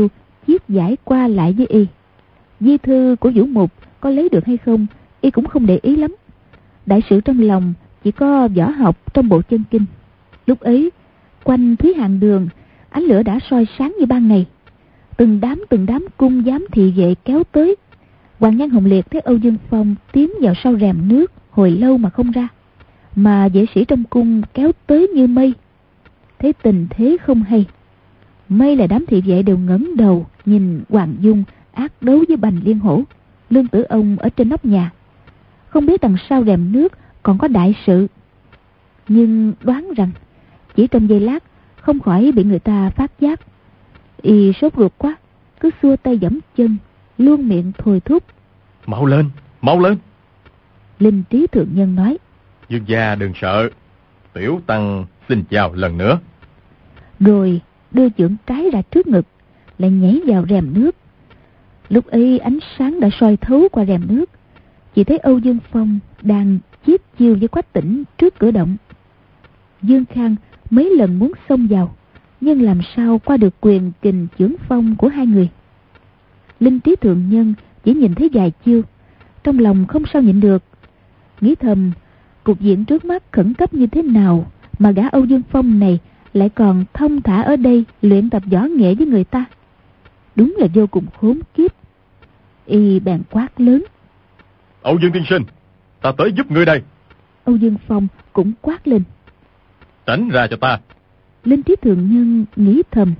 chiết giải qua lại với y. Di thư của Vũ Mục có lấy được hay không, y cũng không để ý lắm. Đại sự trong lòng chỉ có võ học trong bộ chân kinh. Lúc ấy, quanh Thúy Hàng Đường, ánh lửa đã soi sáng như ban ngày. Từng đám từng đám cung giám thị vệ kéo tới. Hoàng Nhan Hồng Liệt thấy Âu Dương Phong tiến vào sau rèm nước hồi lâu mà không ra, mà vệ sĩ trong cung kéo tới như mây. Thấy tình thế không hay, may là đám thị vệ đều ngẩng đầu nhìn Hoàng Dung ác đấu với Bành Liên Hổ. Lương Tử Ông ở trên nóc nhà, không biết đằng sau rèm nước còn có đại sự, nhưng đoán rằng chỉ trong giây lát không khỏi bị người ta phát giác. Y sốt ruột quá, cứ xua tay giẫm chân, luôn miệng thôi thúc: Mau lên, mau lên. Linh Trí Thượng Nhân nói: Dương gia đừng sợ, tiểu tăng xin chào lần nữa. Rồi đưa chưởng trái ra trước ngực, lại nhảy vào rèm nước. Lúc ấy ánh sáng đã soi thấu qua rèm nước, chỉ thấy Âu Dương Phong đang chiết chiêu với Quách Tĩnh trước cửa động. Dương Khang mấy lần muốn xông vào, nhưng làm sao qua được quyền kình chưởng phong của hai người. Linh Trí Thượng Nhân chỉ nhìn thấy vài chiêu, trong lòng không sao nhịn được, nghĩ thầm cục diện trước mắt khẩn cấp như thế nào mà gã Âu Dương Phong này lại còn thông thả ở đây luyện tập võ nghệ với người ta. Đúng là vô cùng khốn kiếp. Y bèn quát lớn: Âu Dương tiên sinh, ta tới giúp ngươi đây. Âu Dương Phong cũng quát lên: Tránh ra cho ta. Linh Trí Thượng Nhân nghĩ thầm: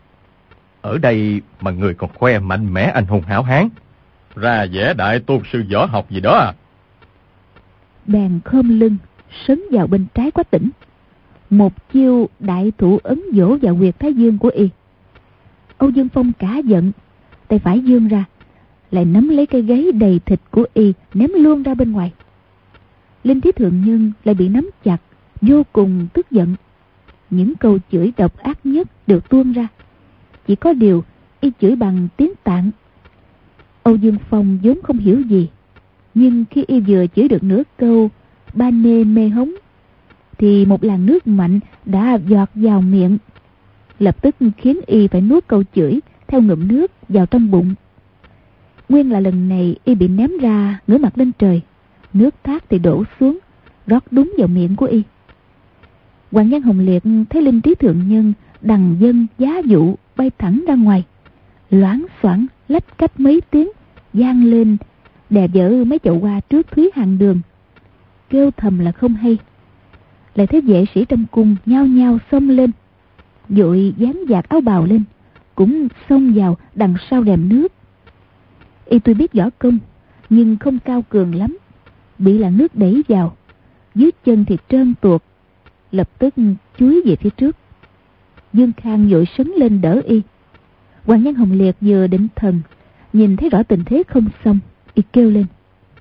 Ở đây mà người còn khoe mạnh mẽ anh hùng hảo hán, ra vẻ đại tôn sư võ học gì đó à? Bèn khom lưng sấn vào bên trái Quách Tĩnh, một chiêu đại thủ ấn vỗ vào huyệt thái dương của y. Âu Dương Phong cả giận, tay phải vươn ra, lại nắm lấy cây gáy đầy thịt của y ném luôn ra bên ngoài. Linh Trí Thượng Nhân lại bị nắm chặt, vô cùng tức giận. Những câu chửi độc ác nhất được tuôn ra, chỉ có điều y chửi bằng tiếng Tạng. Âu Dương Phong vốn không hiểu gì, nhưng khi y vừa chửi được nửa câu ba nê mê hống, thì một làn nước mạnh đã giọt vào miệng, lập tức khiến y phải nuốt câu chửi theo ngụm nước vào trong bụng. Nguyên là lần này y bị ném ra ngửa mặt lên trời, nước thác thì đổ xuống, rót đúng vào miệng của y. Hoàng Nhan Hồng Liệt thấy Linh Trí Thượng Nhân đằng dân giá dụ bay thẳng ra ngoài, loảng xoảng lách cách mấy tiếng vang lên, đè vỡ mấy chậu hoa trước Thúy Hàng Đường. Kêu thầm là không hay. Lại thấy vệ sĩ trong cung nhao nhao xông lên, vội dán vạt áo bào lên, cũng xông vào đằng sau rèm nước. Y tuy biết võ công, nhưng không cao cường lắm, bị làn nước đẩy vào, dưới chân thì trơn tuột, lập tức chúi về phía trước. Dương Khang vội sấn lên đỡ y. Hoàng Nhan Hồng Liệt vừa định thần, nhìn thấy rõ tình thế không xong, y kêu lên: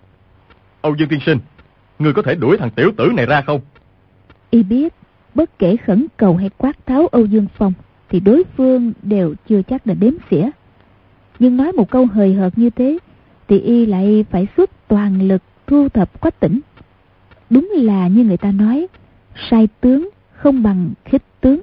Âu Dương tiên sinh, ngươi có thể đuổi thằng tiểu tử này ra không? Y biết bất kể khẩn cầu hay quát tháo Âu Dương Phong thì đối phương đều chưa chắc là đếm xỉa, nhưng nói một câu hời hợt như thế thì y lại phải xuất toàn lực thu thập Quách Tĩnh. Đúng là như người ta nói, sai tướng không bằng khích tướng.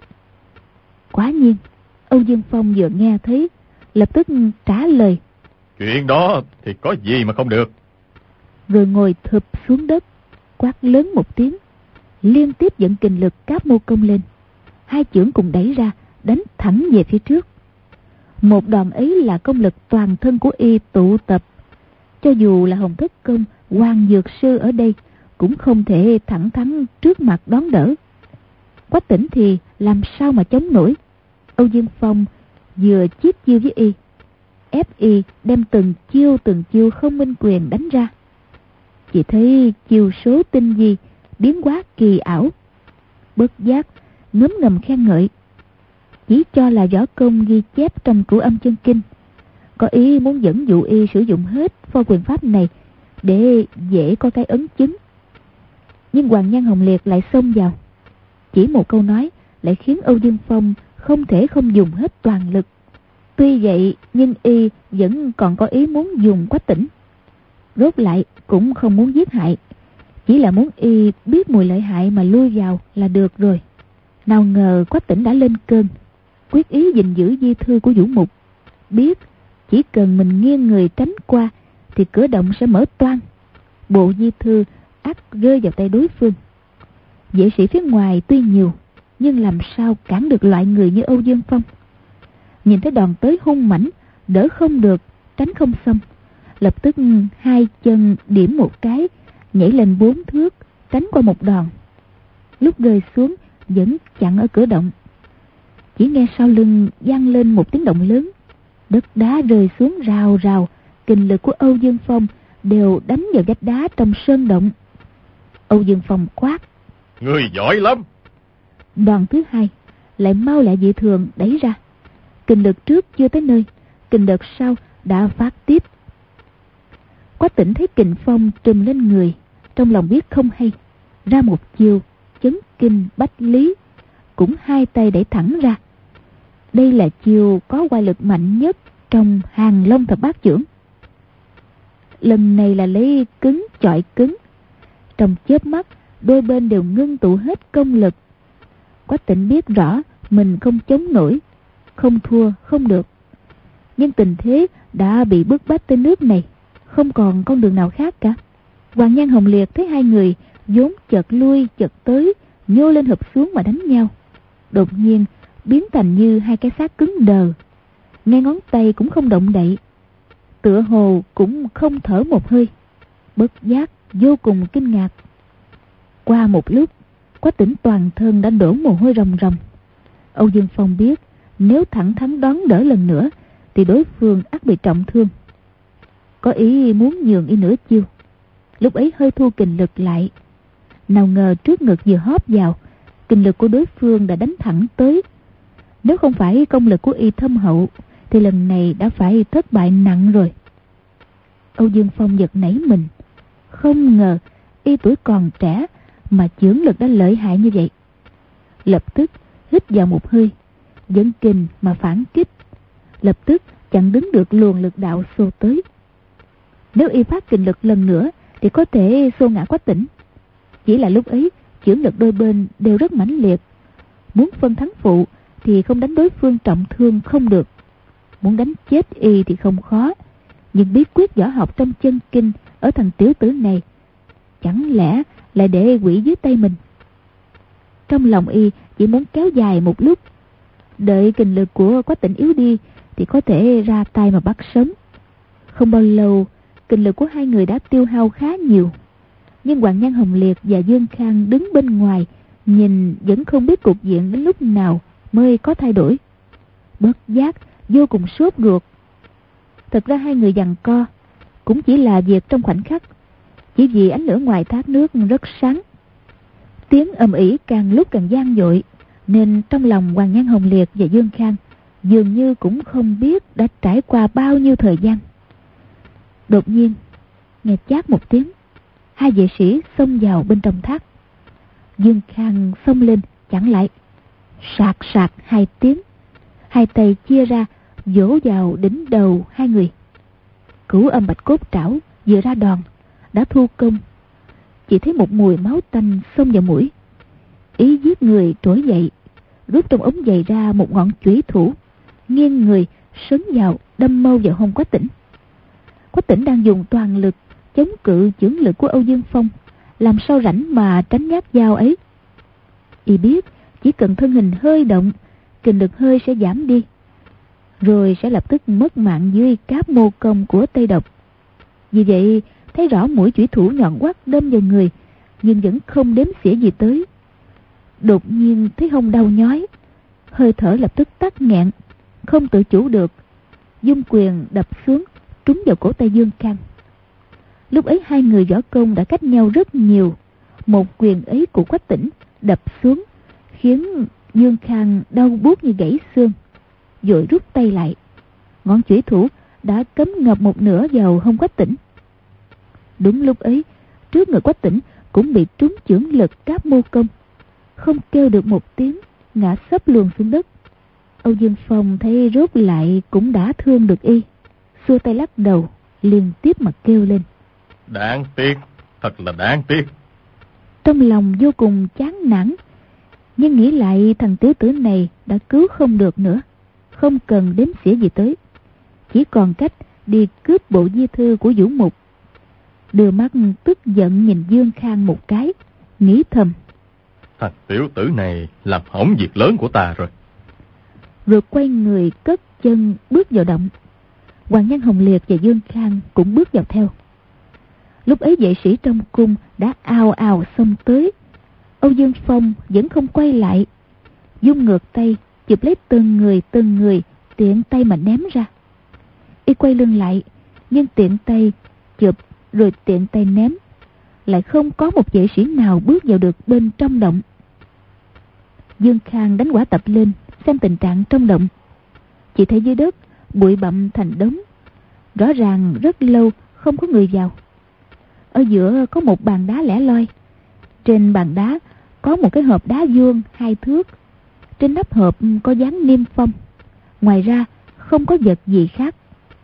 Quả nhiên Âu Dương Phong vừa nghe thấy, lập tức trả lời: Chuyện đó thì có gì mà không được. Rồi ngồi thụp xuống đất, quát lớn một tiếng, liên tiếp dẫn kình lực Cáp Mô Công lên, hai chưởng cùng đẩy ra, đánh thẳng về phía trước. Một đòn ấy là công lực toàn thân của y tụ tập, cho dù là Hồng Thất Công, Hoàng Dược Sư ở đây cũng không thể thẳng thắn trước mặt đón đỡ. Quách Tĩnh thì làm sao mà chống nổi. Âu Dương Phong vừa chiết chiêu với y, ép y đem từng chiêu từng chiêu không minh quyền đánh ra. Chỉ thấy chiêu số tinh vi, biến hóa kỳ ảo, bất giác ngấm ngầm khen ngợi. Chỉ cho là võ công ghi chép trong Cửu Âm Chân Kinh, có ý muốn dẫn dụ y sử dụng hết pho quyền pháp này để dễ có cái ấn chứng. Nhưng Hoàng Nhan Hồng Liệt lại xông vào, chỉ một câu nói lại khiến Âu Dương Phong không thể không dùng hết toàn lực. Tuy vậy nhưng y vẫn còn có ý muốn dùng Quách Tĩnh, rốt lại cũng không muốn giết hại, chỉ là muốn y biết mùi lợi hại mà lui vào là được rồi. Nào ngờ Quách Tĩnh đã lên cơn, quyết ý gìn giữ di thư của Vũ Mục, biết chỉ cần mình nghiêng người tránh qua thì cửa động sẽ mở toang, bộ di thư ắt rơi vào tay đối phương. Vệ sĩ phía ngoài tuy nhiều, nhưng làm sao cản được loại người như Âu Dương Phong. Nhìn thấy đòn tới hung mãnh, đỡ không được, tránh không xong, lập tức hai chân điểm một cái, nhảy lên bốn thước, tránh qua một đòn. Lúc rơi xuống vẫn chặn ở cửa động. Chỉ nghe sau lưng vang lên một tiếng động lớn, đất đá rơi xuống rào rào, kình lực của Âu Dương Phong đều đánh vào vách đá trong sơn động. Âu Dương Phong quát: Người giỏi lắm. Đòn thứ hai lại mau lẹ dị thường đẩy ra. Kình lực trước chưa tới nơi, kình đợt sau đã phát tiếp. Quách Tĩnh thấy kình phong trùm lên người, trong lòng biết không hay, ra một chiều chấn kinh bách lý, cũng hai tay đẩy thẳng ra. Đây là chiều có oai lực mạnh nhất trong Hàng Long thập bát chưởng. Lần này là lấy cứng chọi cứng, trong chớp mắt đôi bên đều ngưng tụ hết công lực. Quách Tĩnh biết rõ mình không chống nổi, không thua không được, nhưng tình thế đã bị bức bách tới nước này, không còn con đường nào khác cả. Hoàng Nhan Hồng Liệt thấy hai người vốn chợt lui chợt tới, nhô lên hụp xuống mà đánh nhau, đột nhiên biến thành như hai cái xác cứng đờ, ngay ngón tay cũng không động đậy, tựa hồ cũng không thở một hơi. Bất giác vô cùng kinh ngạc. Qua một lúc, Quách Tĩnh toàn thân đã đổ mồ hôi ròng ròng. Âu Dương Phong biết nếu thẳng thắn đón đỡ lần nữa thì đối phương ắt bị trọng thương, có ý muốn nhường y nửa chiêu. Lúc ấy hơi thu kình lực lại, nào ngờ trước ngực vừa hóp vào, kình lực của đối phương đã đánh thẳng tới. Nếu không phải công lực của y thâm hậu thì lần này đã phải thất bại nặng rồi. Âu Dương Phong giật nảy mình, không ngờ y tuổi còn trẻ mà chưởng lực đã lợi hại như vậy. Lập tức hít vào một hơi, dẫn kình mà phản kích, lập tức chặn đứng được luồng lực đạo xô tới. Nếu y phát kình lực lần nữa thì có thể xô ngã Quách Tĩnh. Chỉ là lúc ấy chưởng lực đôi bên đều rất mãnh liệt, muốn phân thắng phụ thì không đánh đối phương trọng thương không được, muốn đánh chết y thì không khó. Nhưng bí quyết võ học trong chân kinh ở thằng tiểu tử này, chẳng lẽ lại để quỷ dưới tay mình? Trong lòng y chỉ muốn kéo dài một lúc, đợi kình lực của Quách Tĩnh yếu đi thì có thể ra tay mà bắt sống. Không bao lâu, kình lực của hai người đã tiêu hao khá nhiều, nhưng Hoàng Nhan Hồng Liệt và Dương Khang đứng bên ngoài nhìn vẫn không biết cục diện đến lúc nào mới có thay đổi. Bất giác vô cùng sốt ruột. Thật ra hai người giằng co cũng chỉ là việc trong khoảnh khắc, chỉ vì ánh lửa ngoài thác nước rất sáng. Tiếng ầm ĩ càng lúc càng vang dội, nên trong lòng Hoàng Nhan Hồng Liệt và Dương Khang dường như cũng không biết đã trải qua bao nhiêu thời gian. Đột nhiên nghe chát một tiếng, hai vệ sĩ xông vào bên trong thác. Dương Khang xông lên chặn lại, sạc sạc hai tiếng, hai tay chia ra vỗ vào đỉnh đầu hai người. Cửu Âm Bạch Cốt Trảo vừa ra đòn đã thu công, chỉ thấy một mùi máu tanh xông vào mũi. Ý giết người trỗi dậy, rút trong ống giày ra một ngọn chủy thủ, nghiêng người sấn vào đâm mâu vào hông Quách Tĩnh. Quách Tĩnh đang dùng toàn lực chống cự chưởng lực của Âu Dương Phong, làm sao rảnh mà tránh nhát dao ấy. Y biết chỉ cần thân hình hơi động, kình lực hơi sẽ giảm đi, rồi sẽ lập tức mất mạng dưới cáp mô công của Tây Độc. Vì vậy thấy rõ mũi chủy thủ nhọn quắt đâm vào người, nhưng vẫn không đếm xỉa gì tới. Đột nhiên thấy hông đau nhói, hơi thở lập tức tắc nghẹn, không tự chủ được, dung quyền đập xuống trúng vào cổ tay Dương Khang. Lúc ấy hai người võ công đã cách nhau rất nhiều, một quyền ấy của Quách Tĩnh đập xuống khiến Dương Khang đau buốt như gãy xương, vội rút tay lại. Ngọn chủy thủ đã cắm ngập một nửa vào hông Quách Tĩnh. Đúng lúc ấy, trước người Quách Tĩnh cũng bị trúng chưởng lực cáp mô công, không kêu được một tiếng, ngã sấp luồn xuống đất. Âu Dương Phong thấy rốt lại cũng đã thương được y, xua tay lắc đầu, liên tiếp mà kêu lên: Đáng tiếc, thật là đáng tiếc. Trong lòng vô cùng chán nản, nhưng nghĩ lại thằng tiểu tử này đã cứu không được nữa, không cần đếm xỉa gì tới. chỉ còn cách đi cướp bộ di thư của Vũ Mục. Đưa mắt tức giận nhìn Dương Khang một cái, nghĩ thầm: thằng tiểu tử này làm hỏng việc lớn của ta rồi. Rồi quay người cất chân bước vào động. Hoàng Nhan Hồng Liệt và Dương Khang cũng bước vào theo. Lúc ấy vệ sĩ trong cung đã ào ào xông tới. Âu Dương Phong vẫn không quay lại, dung ngược tay chụp lấy từng người từng người, tiện tay mà ném ra. Y quay lưng lại, nhưng tiện tay chụp rồi tiện tay ném, lại không có một vệ sĩ nào bước vào được bên trong động. Dương Khang đánh quả tập lên xem tình trạng trong động. Chỉ thấy dưới đất bụi bặm thành đống, rõ ràng rất lâu không có người vào. Ở giữa có một bàn đá lẻ loi. Trên bàn đá có một cái hộp đá vuông hai thước. Trên nắp hộp có dán niêm phong. Ngoài ra không có vật gì khác.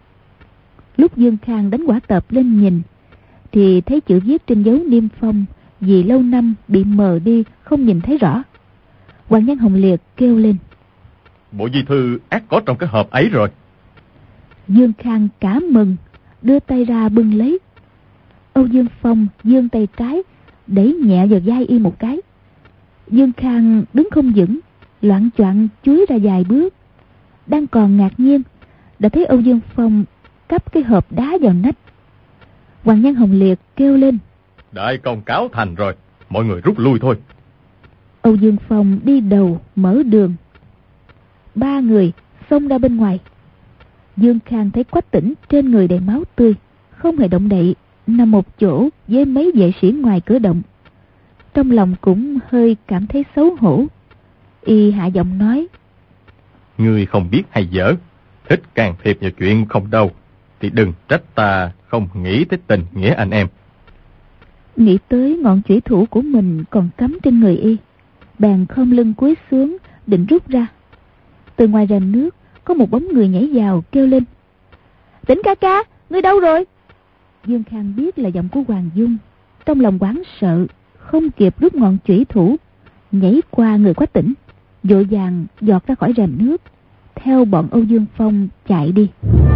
Lúc Dương Khang đánh quả tập lên nhìn, thì thấy chữ viết trên dấu niêm phong vì lâu năm bị mờ đi, không nhìn thấy rõ. Hoàng Nhan Hồng Liệt kêu lên: bộ di thư ác có trong cái hộp ấy rồi. Dương Khang cả mừng, đưa tay ra bưng lấy. Âu Dương Phong giương tay trái đẩy nhẹ vào vai y một cái. Dương Khang đứng không vững, loạng choạng chuối ra vài bước. Đang còn ngạc nhiên, đã thấy Âu Dương Phong cắp cái hộp đá vào nách. Hoàng Nhan Hồng Liệt kêu lên: đại công cáo thành rồi, mọi người rút lui thôi. Âu Dương Phong đi đầu mở đường. Ba người xông ra bên ngoài. Dương Khang thấy Quách Tĩnh trên người đầy máu tươi, không hề động đậy, nằm một chỗ với mấy vệ sĩ ngoài cửa động. Trong lòng cũng hơi cảm thấy xấu hổ. Y hạ giọng nói: ngươi không biết hay dở, thích can thiệp vào chuyện không đâu, thì đừng trách ta không nghĩ tới tình nghĩa anh em. Nghĩ tới ngọn chủy thủ của mình còn cắm trên người y, bèn khom lưng cúi xuống định rút ra. Từ ngoài rèm nước có một bóng người nhảy vào kêu lên: Tĩnh ca ca, ngươi đâu rồi? Dương Khang biết là giọng của Hoàng Dung, trong lòng hoảng sợ, không kịp rút ngọn chủy thủ, nhảy qua người Quách Tĩnh, vội vàng giọt ra khỏi rèm nước, theo bọn Âu Dương Phong chạy đi.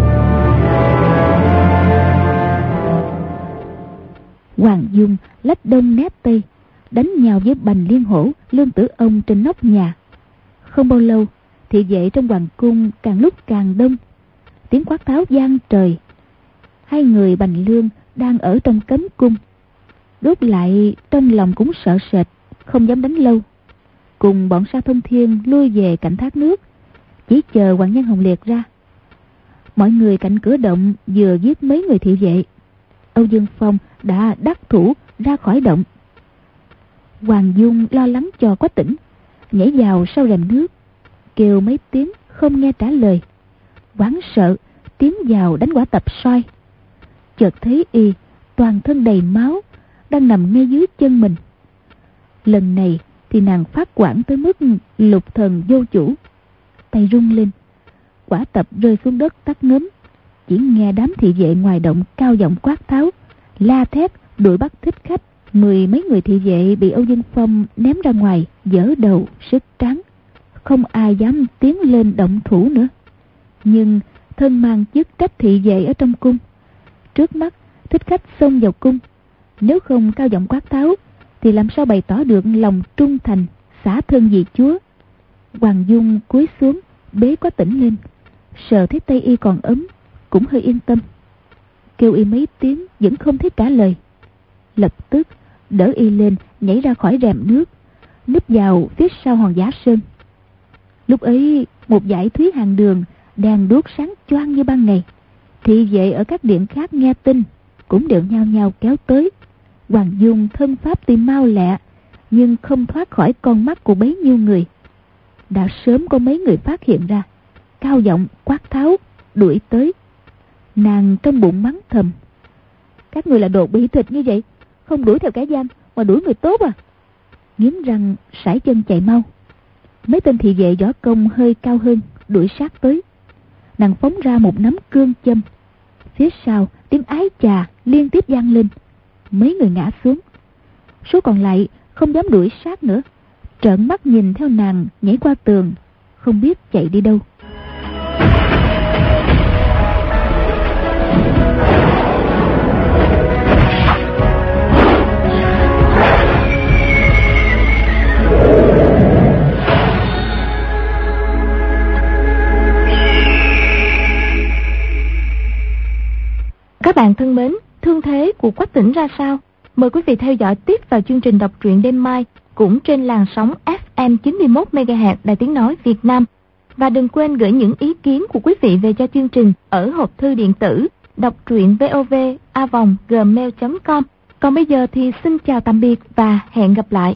Hoàng Dung lách đông nét tây, đánh nhau với Bành Liên Hổ, Lương Tử Ông trên nóc nhà. Không bao lâu, thị vệ trong hoàng cung càng lúc càng đông, tiếng quát tháo vang trời. Hai người Bành Lương đang ở trong cấm cung, đốt lại trong lòng cũng sợ sệt, không dám đánh lâu. Cùng bọn Sa Thông Thiên lui về cạnh thác nước, chỉ chờ Hoàng Nhan Hồng Liệt ra. Mọi người cạnh cửa động vừa giết mấy người thị vệ, Âu Dương Phong đã đắc thủ ra khỏi động. Hoàng Dung lo lắng cho Quách Tĩnh, nhảy vào sau rèm nước, kêu mấy tiếng không nghe trả lời, hoảng sợ tiến vào đánh quả tập soi. Chợt thấy y toàn thân đầy máu, đang nằm ngay dưới chân mình. Lần này thì nàng phát hoảng tới mức lục thần vô chủ, tay rung lên, quả tập rơi xuống đất tắt ngấm. Chỉ nghe đám thị vệ ngoài động cao giọng quát tháo, la thét đuổi bắt thích khách. Mười mấy người thị vệ bị Âu Dương Phong ném ra ngoài, giở đầu sức trắng, không ai dám tiến lên động thủ nữa. Nhưng thân mang chức trách thị vệ ở trong cung, trước mắt thích khách xông vào cung, nếu không cao giọng quát tháo thì làm sao bày tỏ được lòng trung thành, xả thân vì chúa. Hoàng Dung cúi xuống bế Quách Tĩnh lên, sờ thấy tay y còn ấm, cũng hơi yên tâm. Kêu y mấy tiếng vẫn không thấy trả lời, lập tức đỡ y lên, nhảy ra khỏi rèm nước, núp vào phía sau hòn Giả Sơn. Lúc ấy một dải thúy hàng đường đèn đuốc sáng choang như ban ngày. Thị vệ ở các điện khác nghe tin cũng đều nhao nhao kéo tới. Hoàng Dung thân pháp tuy mau lẹ, nhưng không thoát khỏi con mắt của bấy nhiêu người. Đã sớm có mấy người phát hiện ra, cao giọng quát tháo đuổi tới. Nàng trong bụng mắng thầm: các người là đồ bị thịt như vậy, không đuổi theo kẻ gian mà đuổi người tốt à? Nghiến răng sải chân chạy mau. Mấy tên thị vệ võ công hơi cao hơn đuổi sát tới. Nàng phóng ra một nắm cương châm, phía sau tiếng ái chà liên tiếp vang lên. Mấy người ngã xuống, số còn lại không dám đuổi sát nữa, trợn mắt nhìn theo nàng nhảy qua tường, không biết chạy đi đâu. Các bạn thân mến, thương thế của Quách Tĩnh ra sao? Mời quý vị theo dõi tiếp vào chương trình đọc truyện đêm mai cũng trên làn sóng ép em chín mươi mốt mê ga héc Đài Tiếng Nói Việt Nam. Và đừng quên gửi những ý kiến của quý vị về cho chương trình ở hộp thư điện tử đọc truyện vov a vòng gmail chấm com. Còn bây giờ thì xin chào tạm biệt và hẹn gặp lại.